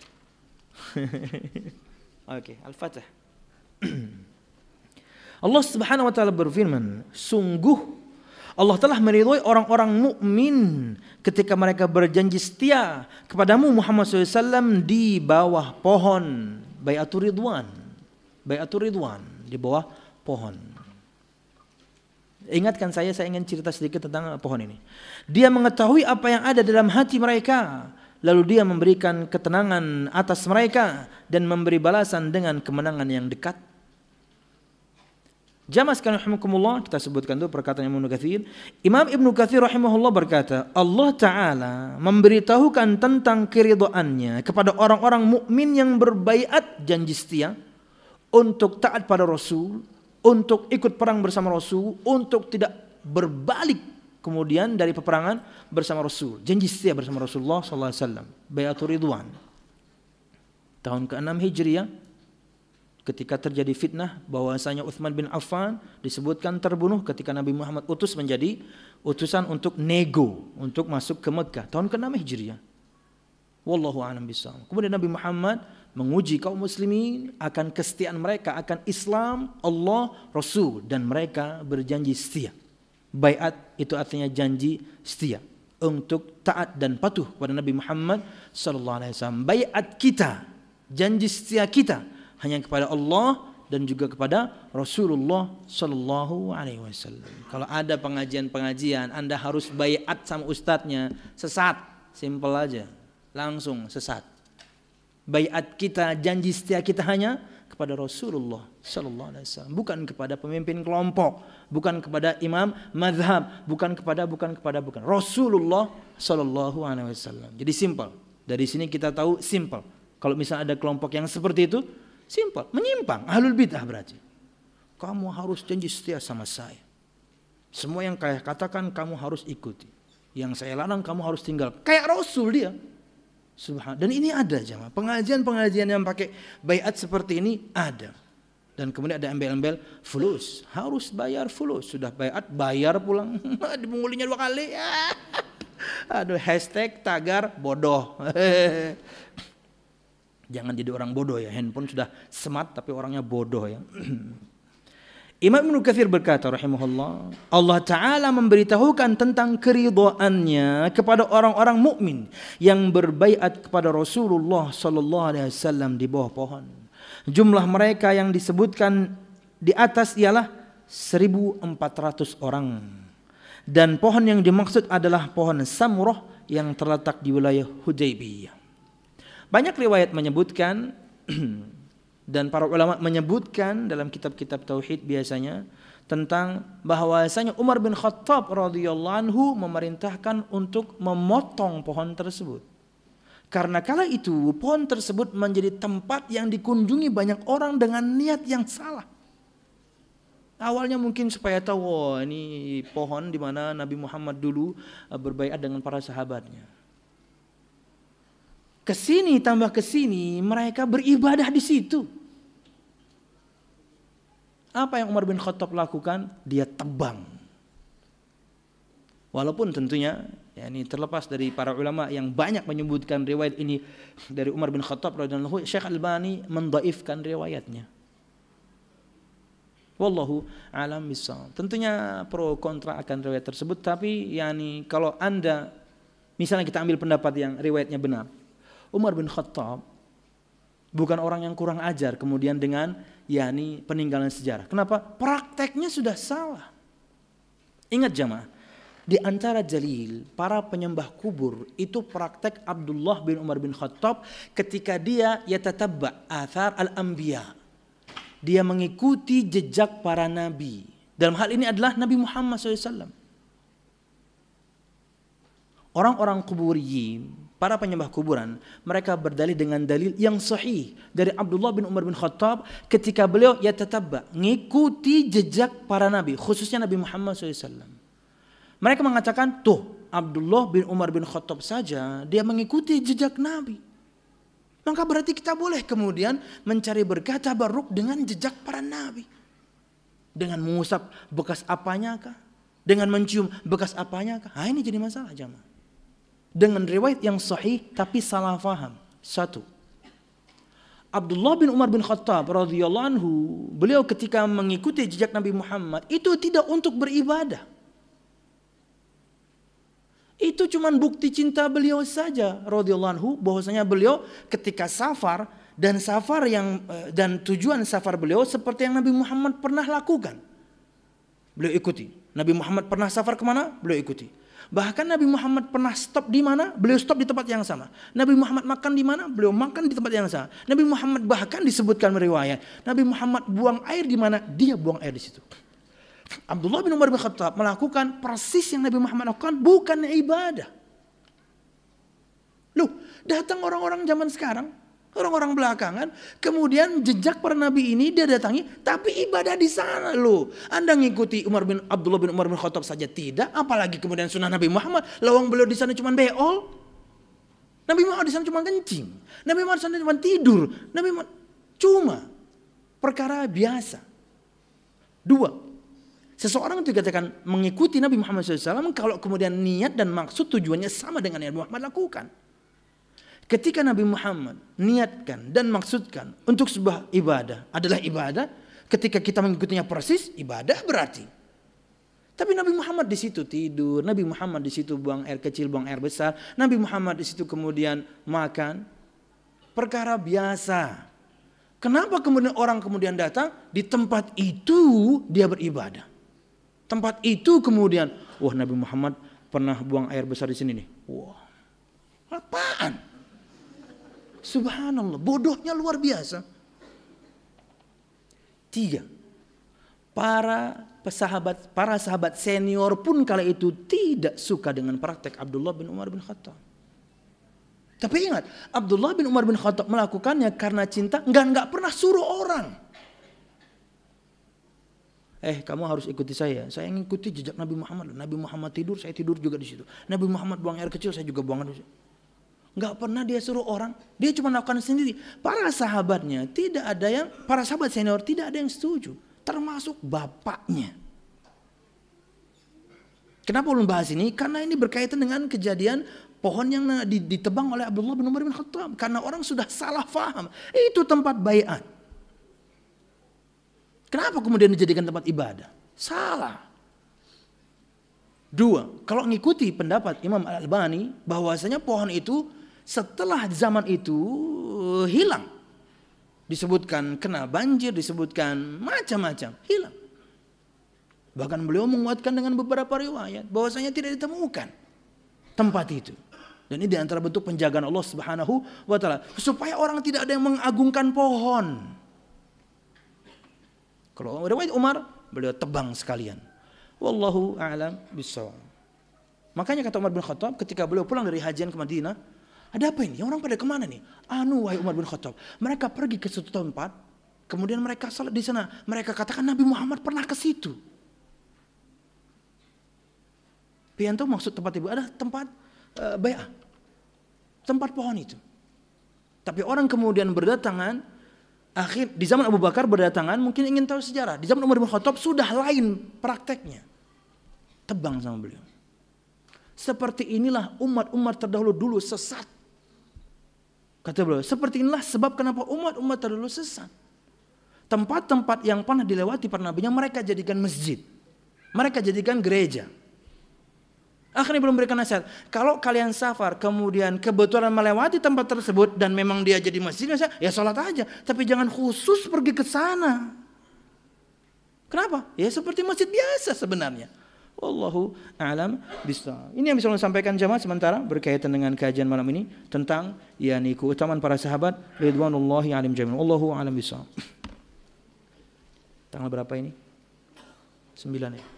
Oke, Al-Fatih. Allah Subhanahu wa taala berfirman, sungguh Allah telah meridhoi orang-orang mukmin ketika mereka berjanji setia kepadamu Muhammad shallallahu alaihi wasallam di bawah pohon Bai'atur Ridwan. Bai'atur Ridwan di bawah pohon. Ingatkan saya, saya ingin cerita sedikit tentang pohon ini. Dia mengetahui apa yang ada dalam hati mereka, lalu dia memberikan ketenangan atas mereka dan memberi balasan dengan kemenangan yang dekat. Jamaah sekalian rahimakumullah, kita sebutkan dulu perkataan Imam Ibnu Katsir. Imam Ibnu Katsir rahimahullah berkata, Allah Ta'ala memberitahukan tentang keridhaannya kepada orang-orang mukmin yang berbaiat janji setia untuk taat pada Rasul, untuk ikut perang bersama Rasul, untuk tidak berbalik kemudian dari peperangan bersama Rasul. Janji setia bersama Rasulullah sallallahu alaihi wasallam. Bai'atur Ridwan. Tahun keenam Hijriah, ketika terjadi fitnah bahwasanya Utsman bin Affan disebutkan terbunuh ketika Nabi Muhammad utus menjadi utusan untuk nego untuk masuk ke Mekah tahun keenam Hijriah. Wallahu a'lam bishawab. Kemudian Nabi Muhammad menguji kaum muslimin akan kesetiaan mereka akan Islam, Allah, Rasul, dan mereka berjanji setia. Baiat itu artinya janji setia untuk taat dan patuh kepada Nabi Muhammad sallallahu alaihi wasallam. Baiat kita, janji setia kita hanya kepada Allah dan juga kepada Rasulullah sallallahu alaihi wasallam. Kalau ada pengajian-pengajian Anda harus baiat sama ustadznya, sesat, simpel aja. Langsung sesat. Baiat kita, janji setia kita hanya kepada Rasulullah sallallahu alaihi wasallam, bukan kepada pemimpin kelompok, bukan kepada imam mazhab, bukan kepada bukan kepada bukan Rasulullah sallallahu alaihi wasallam. Jadi simpel. Dari sini kita tahu simpel. Kalau misalnya ada kelompok yang seperti itu, simpel, menyimpang, ahlul bidah berarti. Kamu harus janji setia sama saya. Semua yang saya katakan kamu harus ikuti. Yang saya larang kamu harus tinggal. Kayak Rasul dia. Subhan. Dan ini ada jemaah. Pengajian-pengajian yang pakai baiat seperti ini ada. Dan kemudian ada embel-embel fulus. Harus bayar fulus. Sudah baiat, bayar pulang. Dipungulinya dua kali. Aduh, hashtag tagar bodoh. Jangan jadi orang bodoh ya. Handphone sudah smart tapi orangnya bodoh ya. Imam Ibnu Katsir berkata rahimahullah, Allah Ta'ala memberitahukan tentang keridhaannya kepada orang-orang mukmin yang berbaiat kepada Rasulullah sallallahu alaihi wasallam di bawah pohon. Jumlah mereka yang disebutkan di atas ialah seribu empat ratus orang. Dan pohon yang dimaksud adalah pohon Samurah yang terletak di wilayah Hudaybiyah. Banyak riwayat menyebutkan dan para ulama menyebutkan dalam kitab-kitab tauhid biasanya tentang bahwasanya Umar bin Khattab radhiyallahu anhu memerintahkan untuk memotong pohon tersebut. Karena kala itu pohon tersebut menjadi tempat yang dikunjungi banyak orang dengan niat yang salah. Awalnya mungkin supaya tahu, oh, ini pohon di mana Nabi Muhammad dulu berbaiat dengan para sahabatnya. Kesini tambah kesini mereka beribadah di situ. Apa yang Umar bin Khattab lakukan? Dia tebang. Walaupun tentunya ya, ini terlepas dari para ulama yang banyak menyebutkan riwayat ini dari Umar bin Khattab radhiyallahu anhu, Syekh Albani mendhaifkan riwayatnya. Wallahu a'lam bissawab. Tentunya pro kontra akan riwayat tersebut, tapi yani kalau Anda misalnya kita ambil pendapat yang riwayatnya benar, Umar bin Khattab bukan orang yang kurang ajar kemudian dengan yakni peninggalan sejarah. Kenapa? Prakteknya sudah salah. Ingat jamaah, di antara jalil para penyembah kubur itu praktek Abdullah bin Umar bin Khattab ketika dia yatatabba athar al-anbiya. Dia mengikuti jejak para nabi. Dalam hal ini adalah Nabi Muhammad shallallahu alaihi wasallam. Orang-orang kuburiyin, para penyembah kuburan, mereka berdalil dengan dalil yang sahih dari Abdullah bin Umar bin Khattab ketika beliau yatatabba, ngikuti jejak para nabi, khususnya Nabi Muhammad shallallahu alaihi wasallam. Mereka mengatakan, tuh Abdullah bin Umar bin Khattab saja dia mengikuti jejak nabi. Maka berarti kita boleh kemudian mencari berkah tabarruk dengan jejak para nabi. Dengan mengusap bekas apanya kah? Dengan mencium bekas apanya kah? Nah, ini jadi masalah jamaah. Dengan riwayat yang sahih tapi salah faham. Satu, Abdullah bin Umar bin Khattab radhiyallahu anhu, beliau ketika mengikuti jejak Nabi Muhammad itu tidak untuk beribadah. Itu cuma bukti cinta beliau saja radhiyallahu anhu, bahwasanya beliau ketika safar dan safar yang dan tujuan safar beliau seperti yang Nabi Muhammad pernah lakukan. Beliau ikuti. Nabi Muhammad pernah safar kemana? Beliau ikuti. Bahkan Nabi Muhammad pernah stop di mana? Beliau stop di tempat yang sama. Nabi Muhammad makan di mana? Beliau makan di tempat yang sama. Nabi Muhammad bahkan disebutkan riwayat, Nabi Muhammad buang air di mana? Dia buang air di situ. Abdullah bin Umar bin Khattab melakukan persis yang Nabi Muhammad lakukan, bukan ibadah. Loh, datang orang-orang zaman sekarang, orang-orang belakangan, kemudian jejak para nabi ini dia datangi, tapi ibadah di sana loh. Anda ngikuti Umar bin Abdullah bin Umar bin Khattab saja tidak, apalagi kemudian sunnah Nabi Muhammad. Lawang beliau di sana cuma beol, Nabi Muhammad di sana cuma kencing, Nabi Muhammad di sana cuma tidur, Nabi Muhammad cuma perkara biasa. Dua, seseorang itu dikatakan mengikuti Nabi Muhammad shallallahu alaihi wasallam kalau kemudian niat dan maksud tujuannya sama dengan yang Muhammad lakukan. Ketika Nabi Muhammad niatkan dan maksudkan untuk sebuah ibadah adalah ibadah, ketika kita mengikutinya persis, ibadah berarti. Tapi Nabi Muhammad di situ tidur, Nabi Muhammad di situ buang air kecil, buang air besar, Nabi Muhammad di situ kemudian makan, perkara biasa. Kenapa kemudian orang kemudian datang di tempat itu dia beribadah? Tempat itu kemudian, wah Nabi Muhammad pernah buang air besar di sini nih. Wah, apaan? Subhanallah, bodohnya luar biasa. Tiga, para sahabat, para sahabat senior pun kala itu tidak suka dengan praktek Abdullah bin Umar bin Khattab. Tapi ingat, Abdullah bin Umar bin Khattab melakukannya karena cinta, enggak enggak pernah suruh orang. Eh, kamu harus ikuti saya. Saya ngikuti jejak Nabi Muhammad. Nabi Muhammad tidur, saya tidur juga di situ. Nabi Muhammad buang air kecil, saya juga buang air. Enggak pernah dia suruh orang. Dia cuma lakukan sendiri. Para sahabatnya tidak ada yang, para sahabat senior tidak ada yang setuju, termasuk bapaknya. Kenapa ulun bahas ini? Karena ini berkaitan dengan kejadian pohon yang ditebang oleh Abdullah bin Umar bin Khattab. Karena orang sudah salah faham. Itu tempat baiat. Kenapa kemudian dijadikan tempat ibadah? Salah. Dua, kalau mengikuti pendapat Imam Al-Albani bahwasanya pohon itu setelah zaman itu hilang. Disebutkan kena banjir, disebutkan macam-macam, hilang. Bahkan beliau menguatkan dengan beberapa riwayat bahwasanya tidak ditemukan tempat itu. Dan ini diantara bentuk penjagaan Allah Subhanahu wa taala supaya orang tidak ada yang mengagungkan pohon. Kalau riwayat Umar, beliau tebang sekalian. Wallahu a'lam bishawab. Makanya kata Umar bin Khattab ketika beliau pulang dari hajian ke Madinah, ada apa ini? Yang orang pada kemana nih? Anu wahai Umar bin Khattab, mereka pergi ke suatu tempat, kemudian mereka salat di sana. Mereka katakan Nabi Muhammad pernah ke situ. Pianto maksud tempat ibu ada tempat uh, bai'ah, tempat pohon itu. Tapi orang kemudian berdatangan, akhir di zaman Abu Bakar berdatangan mungkin ingin tahu sejarah. Di zaman Umar bin Khattab sudah lain prakteknya. Tebang sama beliau. Seperti inilah umat-umat terdahulu dulu sesat. Kata beliau, seperti inilah sebab kenapa umat-umat terdahulu sesat. Tempat-tempat yang pernah dilewati para nabinya mereka jadikan masjid. Mereka jadikan gereja. Akhirnya belum memberikan nasihat. Kalau kalian safar kemudian kebetulan melewati tempat tersebut dan memang dia jadi masjid, ya sholat aja. Tapi jangan khusus pergi ke sana. Kenapa? Ya seperti masjid biasa sebenarnya. Wallahu a'lam bishawab. Ini yang bisa saya sampaikan jamaah sementara berkaitan dengan kajian malam ini tentang yakni keutamaan para sahabat ridwanullahi alaihim jami'an. Wallahu a'lam bishawab. Tanggal berapa ini? Sembilan ya.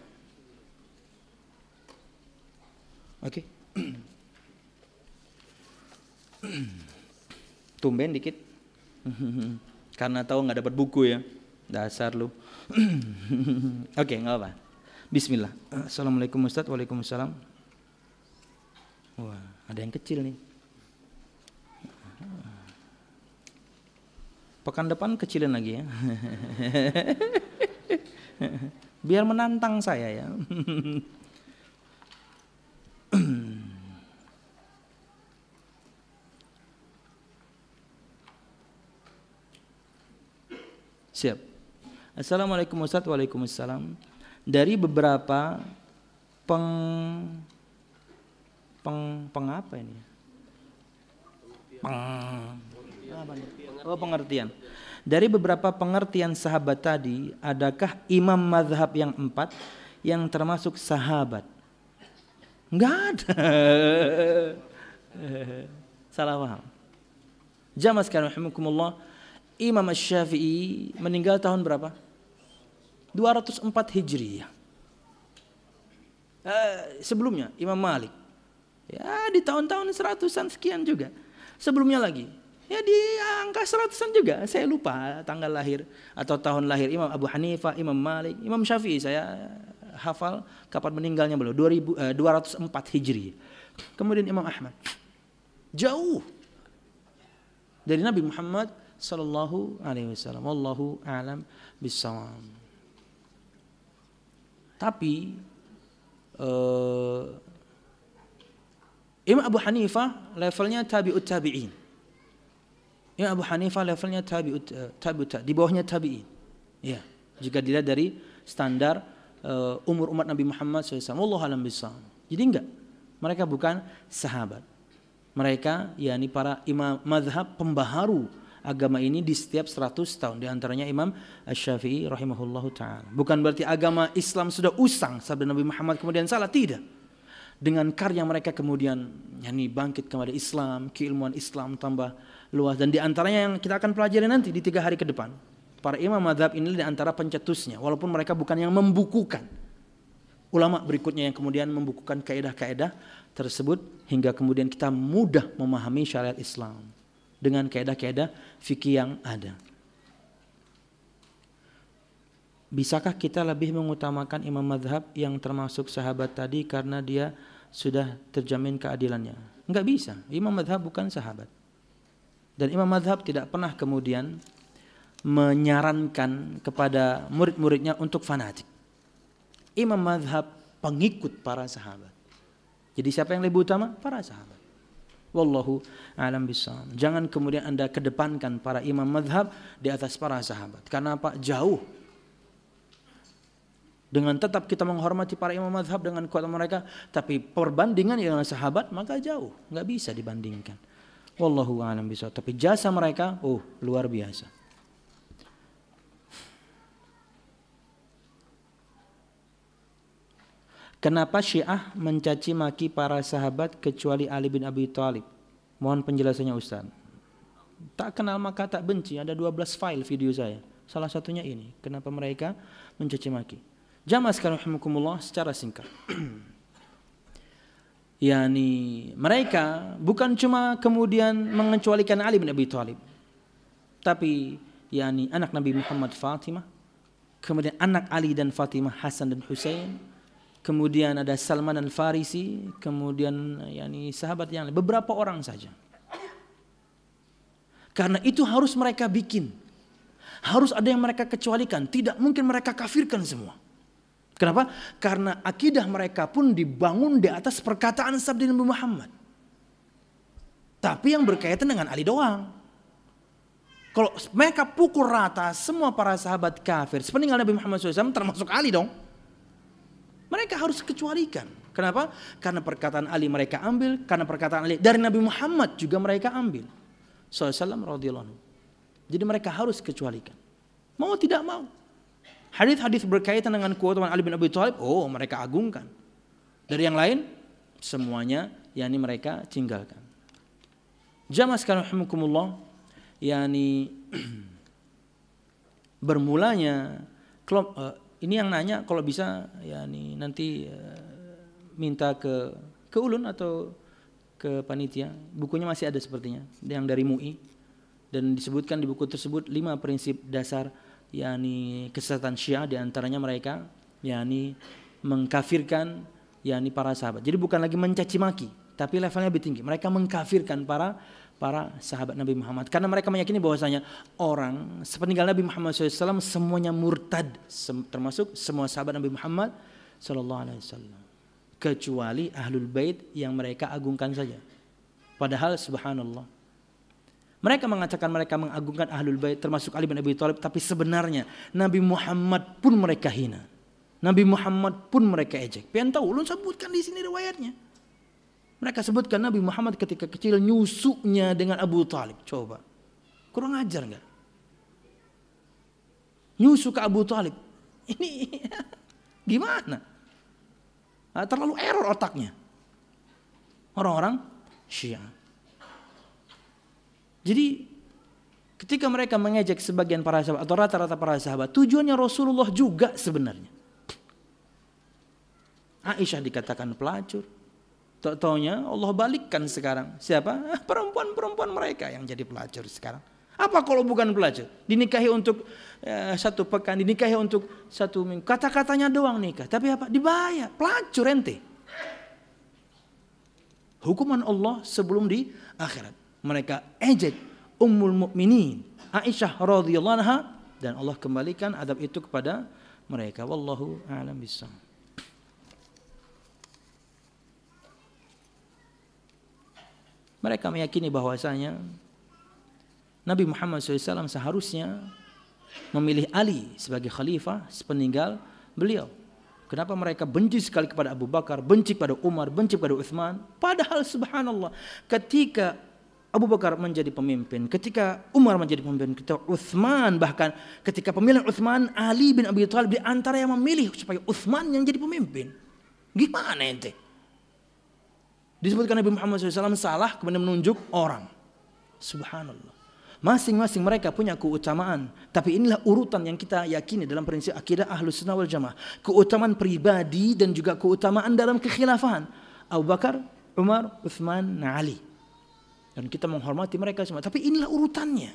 Oke. Okay. Tumben dikit. Karena tahu nggak dapat buku ya. Dasar lu. Oke, okay, nggak apa. Bismillah. Assalamualaikum Ustaz. Waalaikumsalam. Wah, ada yang kecil nih. Pekan depan kecilin lagi ya. Biar menantang saya ya. Siap. Assalamualaikum Ustaz. Waalaikumsalam. Dari beberapa peng peng peng apa ini? Peng apa nih? Oh, pengertian. Dari beberapa pengertian sahabat tadi, adakah imam mazhab yang empat yang termasuk sahabat? Enggak ada. Salah paham. Jamaah sekalian rahimakumullah, Imam Asy-Syafi'i meninggal tahun berapa? dua ratus empat Hijriah. Eh, sebelumnya Imam Malik. Ya di tahun-tahun seratusan sekian juga. Sebelumnya lagi. Ya di angka seratusan juga. Saya lupa tanggal lahir atau tahun lahir Imam Abu Hanifah, Imam Malik, Imam Syafi'i saya hafal kapan meninggalnya beliau dua ratus empat Hijriah. Kemudian Imam Ahmad. Jauh dari Nabi Muhammad sallallahu alaihi wasallam. Wallahu a'lam bishawab. Tapi uh, Imam Abu Hanifah levelnya tabi'ut tabi'in. Imam Abu Hanifah levelnya tabi'ut uh, tabi'ut di bawahnya tabi'in. Ya, jika dilihat dari standar uh, umur umat Nabi Muhammad sallallahu alaihi wasallam. Wallahu a'lam bishawab. Jadi enggak, mereka bukan sahabat. Mereka yakni para imam mazhab pembaharu agama ini di setiap seratus tahun, di antaranya Imam Asy-Syafi'i rahimahullahu taala. Bukan berarti agama Islam sudah usang sabda Nabi Muhammad kemudian salah, tidak. Dengan karya mereka kemudian yakni bangkit kepada Islam, keilmuan Islam tambah luas, dan di antaranya yang kita akan pelajari nanti di tiga hari ke depan. Para imam mazhab ini di antara pencetusnya, walaupun mereka bukan yang membukukan. Ulama berikutnya yang kemudian membukukan kaidah-kaidah tersebut hingga kemudian kita mudah memahami syariat Islam dengan kaidah-kaidah fikih yang ada. Bisakah kita lebih mengutamakan imam mazhab yang termasuk sahabat tadi karena dia sudah terjamin keadilannya? Enggak bisa. Imam mazhab bukan sahabat. Dan imam mazhab tidak pernah kemudian menyarankan kepada murid-muridnya untuk fanatik. Imam mazhab pengikut para sahabat. Jadi siapa yang lebih utama? Para sahabat. Wallahu a'lam bishawab. Jangan kemudian Anda kedepankan para imam mazhab di atas para sahabat. Karena apa? Jauh. Dengan tetap kita menghormati para imam mazhab dengan kuat mereka, tapi perbandingan dengan sahabat maka jauh, enggak bisa dibandingkan. Wallahu a'lam bishawab. Tapi jasa mereka, oh luar biasa. Kenapa Syiah mencaci maki para sahabat kecuali Ali bin Abi Thalib? Mohon penjelasannya Ustaz. Tak kenal maka tak benci. Ada dua belas file video saya. Salah satunya ini. Kenapa mereka mencaci maki? Jamaah sekalian rahimakumullah, secara singkat. Yani mereka bukan cuma kemudian mengecualikan Ali bin Abi Thalib, tapi yani anak Nabi Muhammad Fatimah, kemudian anak Ali dan Fatimah Hasan dan Husain, kemudian ada Salman Al-Farisi, kemudian yani sahabat yang lain, beberapa orang saja. Karena itu harus mereka bikin, harus ada yang mereka kecualikan, tidak mungkin mereka kafirkan semua. Kenapa? Karena akidah mereka pun dibangun di atas perkataan sabda Nabi Muhammad. Tapi yang berkaitan dengan Ali doang. Kalau mereka pukul rata semua para sahabat kafir sepeninggal Nabi Muhammad shallallahu alaihi wasallam, termasuk Ali dong. Mereka harus kecualikan. Kenapa? Karena perkataan Ali mereka ambil, karena perkataan Ali dari Nabi Muhammad juga mereka ambil. Sallallahu alaihi wasallam radhiyallahu anhu. Jadi mereka harus kecualikan. Mau tidak mau. Hadis-hadis berkaitan dengan keutamaan Ali bin Abi Thalib, oh mereka agungkan. Dari yang lain, semuanya yakni mereka tinggalkan. Jamaah sekalian rahimakumullah, yakni bermulanya klub, uh, ini yang nanya kalau bisa yakni nanti uh, minta ke ke ulun atau ke panitia. Bukunya masih ada sepertinya, yang dari M U I, dan disebutkan di buku tersebut lima prinsip dasar yakni kesesatan Syiah, di antaranya mereka yakni mengkafirkan yakni para sahabat. Jadi bukan lagi mencaci maki, tapi levelnya lebih tinggi. Mereka mengkafirkan para para sahabat Nabi Muhammad karena mereka meyakini bahwasanya orang sepeninggal Nabi Muhammad shallallahu alaihi wasallam semuanya murtad, termasuk semua sahabat Nabi Muhammad shallallahu alaihi wasallam, kecuali ahlul bait yang mereka agungkan saja. Padahal subhanallah, mereka mengatakan mereka mengagungkan ahlul bait termasuk Ali bin Abi Thalib, tapi sebenarnya Nabi Muhammad pun mereka hina. Nabi Muhammad pun mereka ejek. Pengen tahu? Ulun sebutkan di sini riwayatnya. Mereka sebutkan Nabi Muhammad ketika kecil nyusuknya dengan Abu Thalib. Coba, kurang ajar enggak? Nyusuk ke Abu Thalib. Ini gimana? Nah, terlalu error otaknya orang-orang Syiah. Jadi ketika mereka mengejek sebagian para sahabat atau rata-rata para sahabat, tujuannya Rasulullah juga sebenarnya. Aisyah dikatakan pelacur. Taunya Allah balikkan sekarang. Siapa? Perempuan-perempuan mereka yang jadi pelacur sekarang. Apa kalau bukan pelacur? Dinikahi untuk eh, satu pekan, dinikahi untuk satu minggu. Kata-katanya doang nikah. Tapi apa? Dibayar. Pelacur ente. Hukuman Allah sebelum di akhirat. Mereka ejek Ummul Mukminin Aisyah radhiyallahu anha, dan Allah kembalikan adab itu kepada mereka. Wallahu a'lam bishawab. Mereka meyakini bahwasanya Nabi Muhammad shallallahu alaihi wasallam seharusnya memilih Ali sebagai khalifah sepeninggal beliau. Kenapa mereka benci sekali kepada Abu Bakar, benci kepada Umar, benci kepada Utsman? Padahal subhanallah, ketika Abu Bakar menjadi pemimpin, ketika Umar menjadi pemimpin, ketika Utsman, bahkan ketika pemilihan Utsman, Ali bin Abi Thalib di antara yang memilih supaya Utsman yang jadi pemimpin. Gimana ente? Disebutkan Nabi Muhammad shallallahu alaihi wasallam salah kemudian menunjuk orang. Subhanallah. Masing-masing mereka punya keutamaan, tapi inilah urutan yang kita yakini dalam prinsip akidah Ahlus Sunnah wal Jamaah. Keutamaan pribadi dan juga keutamaan dalam kekhilafahan. Abu Bakar, Umar, Utsman, Ali. Dan kita menghormati mereka semua, tapi inilah urutannya.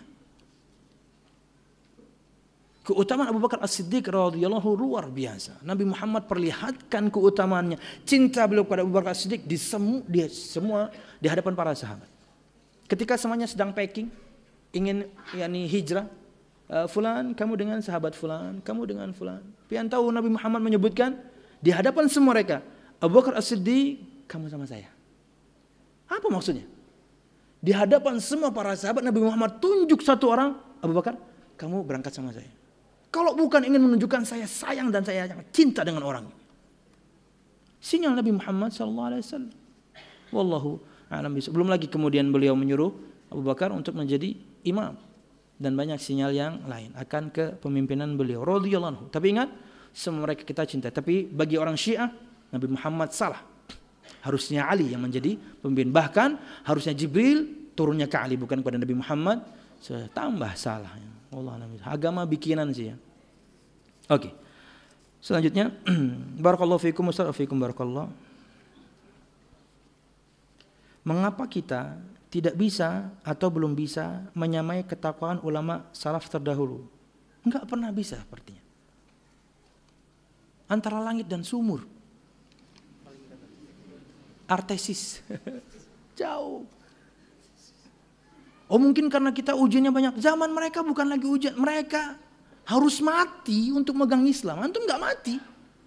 Keutamaan Abu Bakar As-Siddiq radhiyallahu luar biasa. Nabi Muhammad perlihatkan keutamaannya, cinta beliau kepada Abu Bakar As-Siddiq di semua, di semua di hadapan para sahabat. Ketika semuanya sedang packing, ingin yakni hijrah, uh, fulan kamu dengan sahabat fulan, kamu dengan fulan. Pian tahu Nabi Muhammad menyebutkan di hadapan semua mereka, Abu Bakar As-Siddiq kamu sama saya. Apa maksudnya? Di hadapan semua para sahabat Nabi Muhammad tunjuk satu orang, Abu Bakar, kamu berangkat sama saya. Kalau bukan ingin menunjukkan saya sayang dan saya cinta dengan orang. Sinyal Nabi Muhammad sallallahu alaihi wasallam. Wallahu a'lam bishawab. Belum lagi kemudian beliau menyuruh Abu Bakar untuk menjadi imam, dan banyak sinyal yang lain akan kepemimpinan beliau radhiyallahu anhu. Tapi ingat, semua mereka kita cinta. Tapi bagi orang Syiah, Nabi Muhammad salah. Harusnya Ali yang menjadi pemimpin. Bahkan harusnya Jibril turunnya ke Ali bukan kepada Nabi Muhammad. Tambah salah. Allah agama bikinan sih ya. Oke. Selanjutnya barakallahu fiikum wa fiikum barakallah. Mengapa kita tidak bisa atau belum bisa menyamai ketakwaan ulama salaf terdahulu? Enggak pernah bisa sepertinya. Antara langit dan sumur. Artesis. Jauh. Oh mungkin karena kita ujiannya banyak. Zaman mereka bukan lagi ujian. Mereka harus mati untuk megang Islam. Antum enggak mati.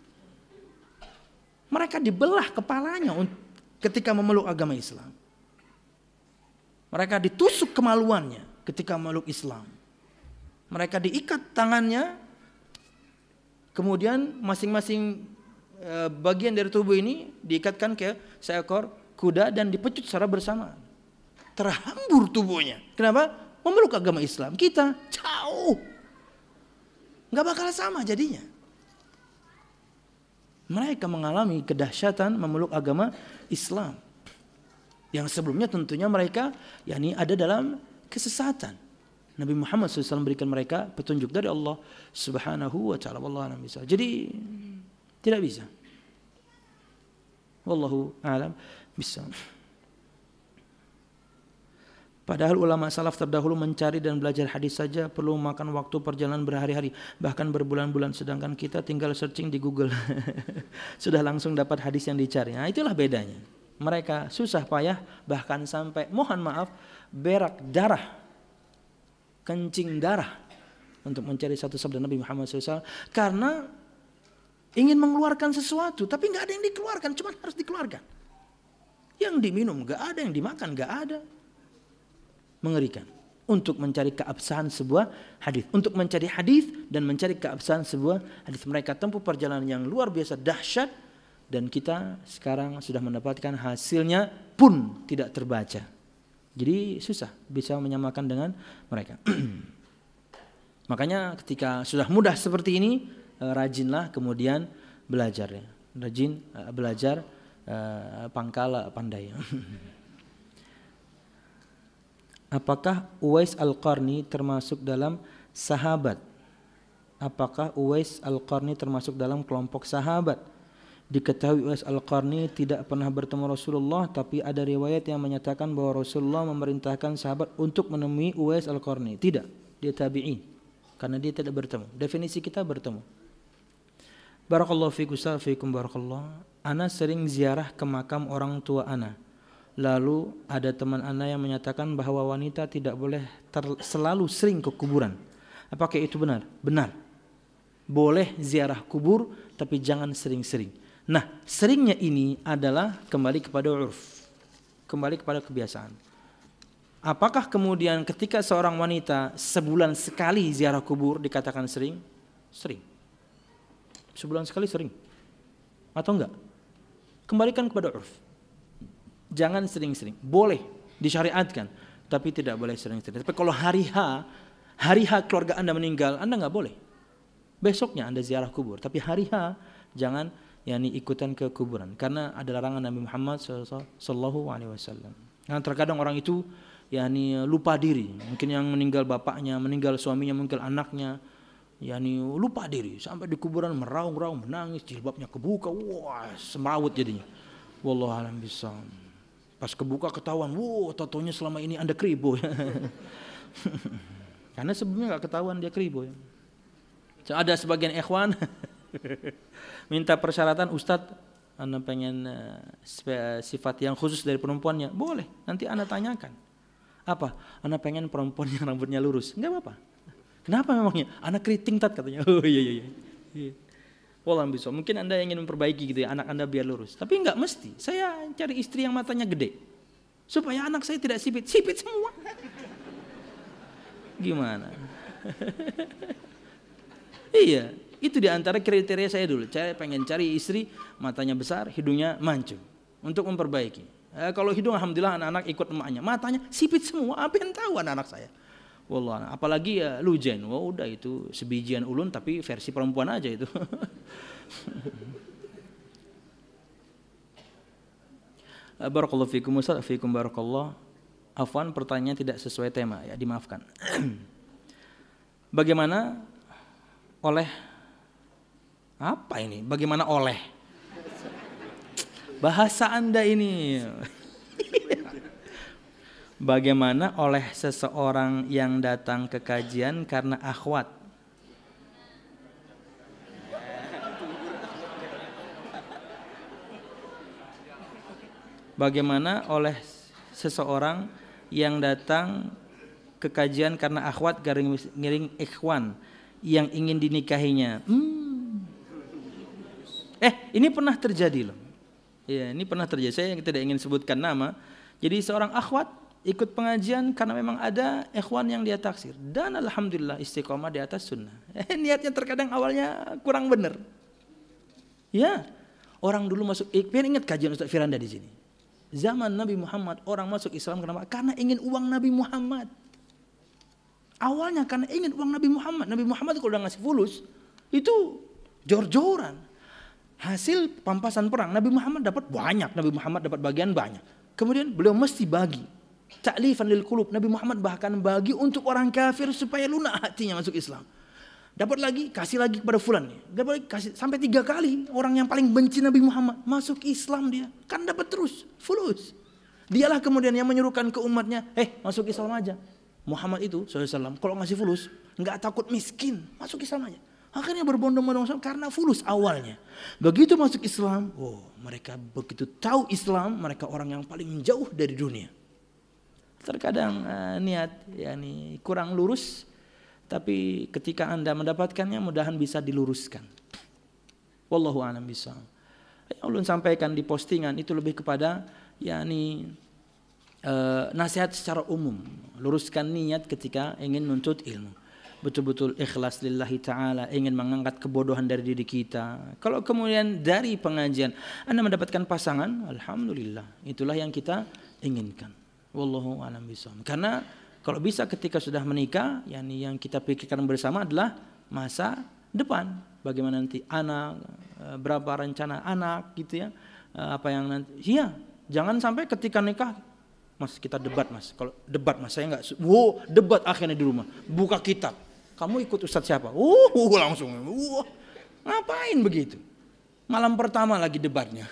Mereka dibelah kepalanya ketika memeluk agama Islam. Mereka ditusuk kemaluannya ketika memeluk Islam. Mereka diikat tangannya. Kemudian masing-masing bagian dari tubuh ini diikatkan ke seekor kuda dan dipecut secara bersamaan. Terhambur tubuhnya. Kenapa? Memeluk agama Islam. Kita jauh. Gak bakal sama jadinya. Mereka mengalami kedahsyatan memeluk agama Islam. Yang sebelumnya tentunya mereka yakni ada dalam kesesatan. Nabi Muhammad shallallahu alaihi wasallam berikan mereka petunjuk dari Allah Subhanahu wa taala. Wallahu a'lam bishawab. Jadi tidak bisa. Wallahu a'lam bishawab. Padahal ulama salaf terdahulu mencari dan belajar hadis saja perlu makan waktu perjalanan berhari-hari, bahkan berbulan-bulan, sedangkan kita tinggal searching di Google. Sudah langsung dapat hadis yang dicari. Nah, itulah bedanya. Mereka susah payah bahkan sampai mohon maaf berak darah, kencing darah untuk mencari satu sabda Nabi Muhammad shallallahu alaihi wasallam karena ingin mengeluarkan sesuatu tapi nggak ada yang dikeluarkan, cuma harus dikeluarkan. Yang diminum nggak ada, yang dimakan nggak ada. Mengerikan. Untuk mencari keabsahan sebuah hadis, untuk mencari hadis dan mencari keabsahan sebuah hadis, mereka tempuh perjalanan yang luar biasa dahsyat dan kita sekarang sudah mendapatkan hasilnya pun tidak terbaca. Jadi susah bisa menyamakan dengan mereka. Makanya ketika sudah mudah seperti ini, rajinlah kemudian belajar ya. Rajin belajar pangkal pandai. Apakah Uwais Al-Qarni termasuk dalam sahabat? Apakah Uwais Al-Qarni termasuk dalam kelompok sahabat? Diketahui Uwais Al-Qarni tidak pernah bertemu Rasulullah, tapi ada riwayat yang menyatakan bahwa Rasulullah memerintahkan sahabat untuk menemui Uwais Al-Qarni. Tidak, dia tabi'in. Karena dia tidak bertemu. Definisi kita bertemu. Barakallahu fikum fikum barakallah. Ana sering ziarah ke makam orang tua ana. Lalu ada teman ana yang menyatakan bahwa wanita tidak boleh ter- selalu sering ke kuburan. Apakah itu benar? Benar. Boleh ziarah kubur tapi jangan sering-sering. Nah, seringnya ini adalah kembali kepada urf. Kembali kepada kebiasaan. Apakah kemudian ketika seorang wanita sebulan sekali ziarah kubur dikatakan sering? Sering. Sebulan sekali sering. Atau enggak? Kembalikan kepada urf. Jangan sering-sering. Boleh disyariatkan, tapi tidak boleh sering-sering. Tapi kalau hari H, hari H keluarga Anda meninggal, Anda enggak boleh. Besoknya Anda ziarah kubur, tapi hari H jangan yakni ikutan ke kuburan karena ada larangan Nabi Muhammad sallallahu alaihi wasallam. Karena terkadang orang itu yakni lupa diri, mungkin yang meninggal bapaknya, meninggal suaminya, mungkin anaknya, yakni lupa diri sampai di kuburan meraung-raung, menangis, jilbabnya kebuka, wah semrawut jadinya. Wallahu a'lam bishawab. Pas kebuka ketahuan, wow, totonya selama ini Anda kribo. Karena sebelumnya nggak ketahuan dia kribo. So, ada sebagian ikhwan minta persyaratan, Ustadz, Anda pengen uh, sifat yang khusus dari perempuannya, boleh. Nanti Anda tanyakan. Apa? Anda pengen perempuan yang rambutnya lurus? Enggak apa-apa. Kenapa memangnya? Anda keriting tat katanya. Oh iya iya iya. Wallah bisa. Mungkin Anda ingin memperbaiki gitu ya, anak Anda biar lurus. Tapi enggak mesti. Saya cari istri yang matanya gede. Supaya anak saya tidak sipit. Sipit semua. Gimana? Iya, itu diantara kriteria saya dulu. Saya pengen cari istri matanya besar, hidungnya mancung. Untuk memperbaiki. Eh, kalau hidung alhamdulillah anak-anak ikut emaknya. Matanya sipit semua. Apa yang tahu anak-anak saya? Wallah, apalagi ya lujen, wah udah itu sebijian ulun tapi versi perempuan aja itu. Barakallahu fikum Ustaz, fikum barakallah. Afwan, pertanyaan tidak sesuai tema ya, dimaafkan. Bagaimana oleh apa ini? Bagaimana oleh? Bahasa Anda ini. Bagaimana oleh seseorang yang datang ke kajian karena akhwat? Bagaimana oleh seseorang yang datang ke kajian karena akhwat garing miring ikhwan yang ingin dinikahinya? Hmm. Eh, ini pernah terjadi loh. Ya, ini pernah terjadi. Saya yang tidak ingin sebutkan nama. Jadi seorang akhwat ikut pengajian karena memang ada ikhwan yang dia taksir, dan alhamdulillah istiqomah di atas sunnah. Eh, niatnya terkadang awalnya kurang benar. Ya, orang dulu masuk, biar ingat kajian Ustaz Firanda di sini. Zaman Nabi Muhammad orang masuk Islam kenapa? Karena ingin uang Nabi Muhammad. Awalnya karena ingin uang Nabi Muhammad. Nabi Muhammad kalau udah ngasih fulus itu jor-joran. Hasil pampasan perang Nabi Muhammad dapat banyak, Nabi Muhammad dapat bagian banyak. Kemudian beliau mesti bagi. Ta'lifan lil qulub, Nabi Muhammad bahkan bagi untuk orang kafir supaya lunak hatinya masuk Islam. Dapat lagi, kasih lagi kepada fulan nih. Dapat lagi, kasih sampai tiga kali orang yang paling benci Nabi Muhammad masuk Islam dia. Kan dapat terus, fulus. Dialah kemudian yang menyuruhkan ke umatnya, eh masuk Islam aja. Muhammad itu shallallahu alaihi wasallam kalau ngasih fulus nggak takut miskin, masuk Islam aja. Akhirnya berbondong-bondong karena fulus awalnya. Begitu masuk Islam, oh mereka begitu tahu Islam, mereka orang yang paling jauh dari dunia. Terkadang uh, niat yakni kurang lurus, tapi ketika Anda mendapatkannya mudahan bisa diluruskan. Wallahu a'lam bishawab. Yang ulun sampaikan di postingan itu lebih kepada yakni uh, nasihat secara umum. Luruskan niat ketika ingin menuntut ilmu. Betul-betul ikhlas lillahi ta'ala, ingin mengangkat kebodohan dari diri kita. Kalau kemudian dari pengajian Anda mendapatkan pasangan, alhamdulillah, itulah yang kita inginkan. Wallahu a'lam bishawab. Karena kalau bisa ketika sudah menikah, yakni yang kita pikirkan bersama adalah masa depan. Bagaimana nanti anak, berapa rencana anak gitu ya. Apa yang nanti, iya, jangan sampai ketika nikah, Mas kita debat Mas. Kalau debat Mas, saya enggak, wow, debat akhirnya di rumah. Buka kitab. Kamu ikut ustadz siapa? Uh, langsung. Uh, ngapain begitu? Malam pertama lagi debatnya.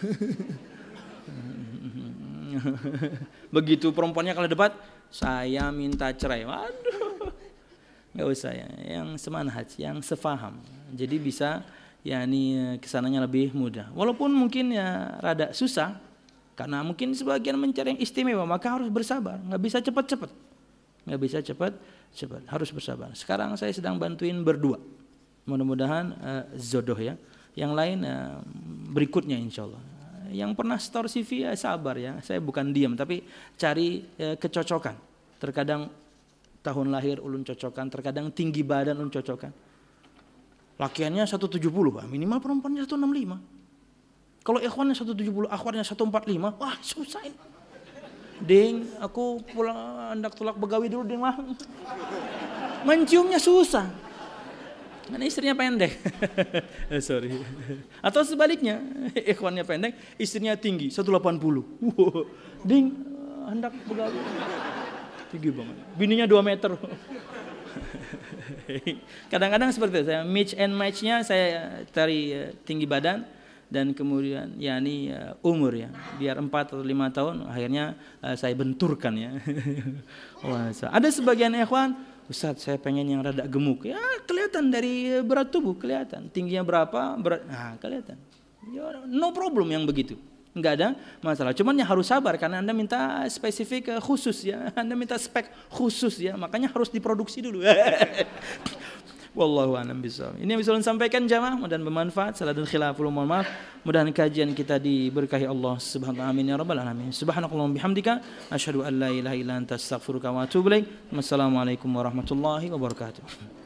Begitu perempuannya kalau debat, saya minta cerai. Waduh. Enggak usah ya. Yang semanhaj, yang sefaham. Jadi bisa ya ini kesananya lebih mudah. Walaupun mungkin ya rada susah karena mungkin sebagian mencari yang istimewa, maka harus bersabar. Enggak bisa cepat-cepat. Enggak bisa cepat. Cepat, harus bersabar. Sekarang saya sedang bantuin berdua. Mudah-mudahan uh, zodoh ya. Yang lain uh, berikutnya insya Allah. Yang pernah store C V ya sabar ya. Saya bukan diam tapi cari uh, kecocokan. Terkadang tahun lahir ulun cocokkan, terkadang tinggi badan ulun cocokkan. Lakiannya seratus tujuh puluh, Pak. Minimal perempuannya seratus enam puluh lima. Kalau ikhwannya seratus tujuh puluh, akhwatnya seratus empat puluh lima, wah susah ini. Ding, aku pulang hendak tulak begawi dulu ding lah. Menciumnya susah. Karena istrinya pendek. Sorry. Atau sebaliknya, ikhwannya pendek, istrinya tinggi, seratus delapan puluh. Wow. Ding, hendak begawi. Tinggi banget. Bininya dua meter. Kadang-kadang seperti itu. Saya match and match-nya saya cari tinggi badan. Dan kemudian ya ini uh, umur ya, biar empat atau lima tahun akhirnya uh, saya benturkan ya. Wah, ada sebagian ikhwan, Ustaz saya pengen yang rada gemuk. Ya kelihatan dari berat tubuh, kelihatan. Tingginya berapa, berat, nah kelihatan. Ya, no problem yang begitu. Enggak ada masalah. Cuman ya harus sabar karena Anda minta spesifik uh, khusus ya. Anda minta spek khusus ya, makanya harus diproduksi dulu. Wallahu a'lam bishawab. Ini yang bisa saya sampaikan jamaah, mudah-mudahan bermanfaat. Salah dan khilaful, mohon maaf. Mudah-mudahan kajian kita diberkahi Allah Subhanahu wa ta'ala. Amin ya rabbal alamin. Subhanakallahumma bihamdika asyhadu an la ilaha illa anta astaghfiruka wa atubu ilaik. Wassalamualaikum warahmatullahi wabarakatuh.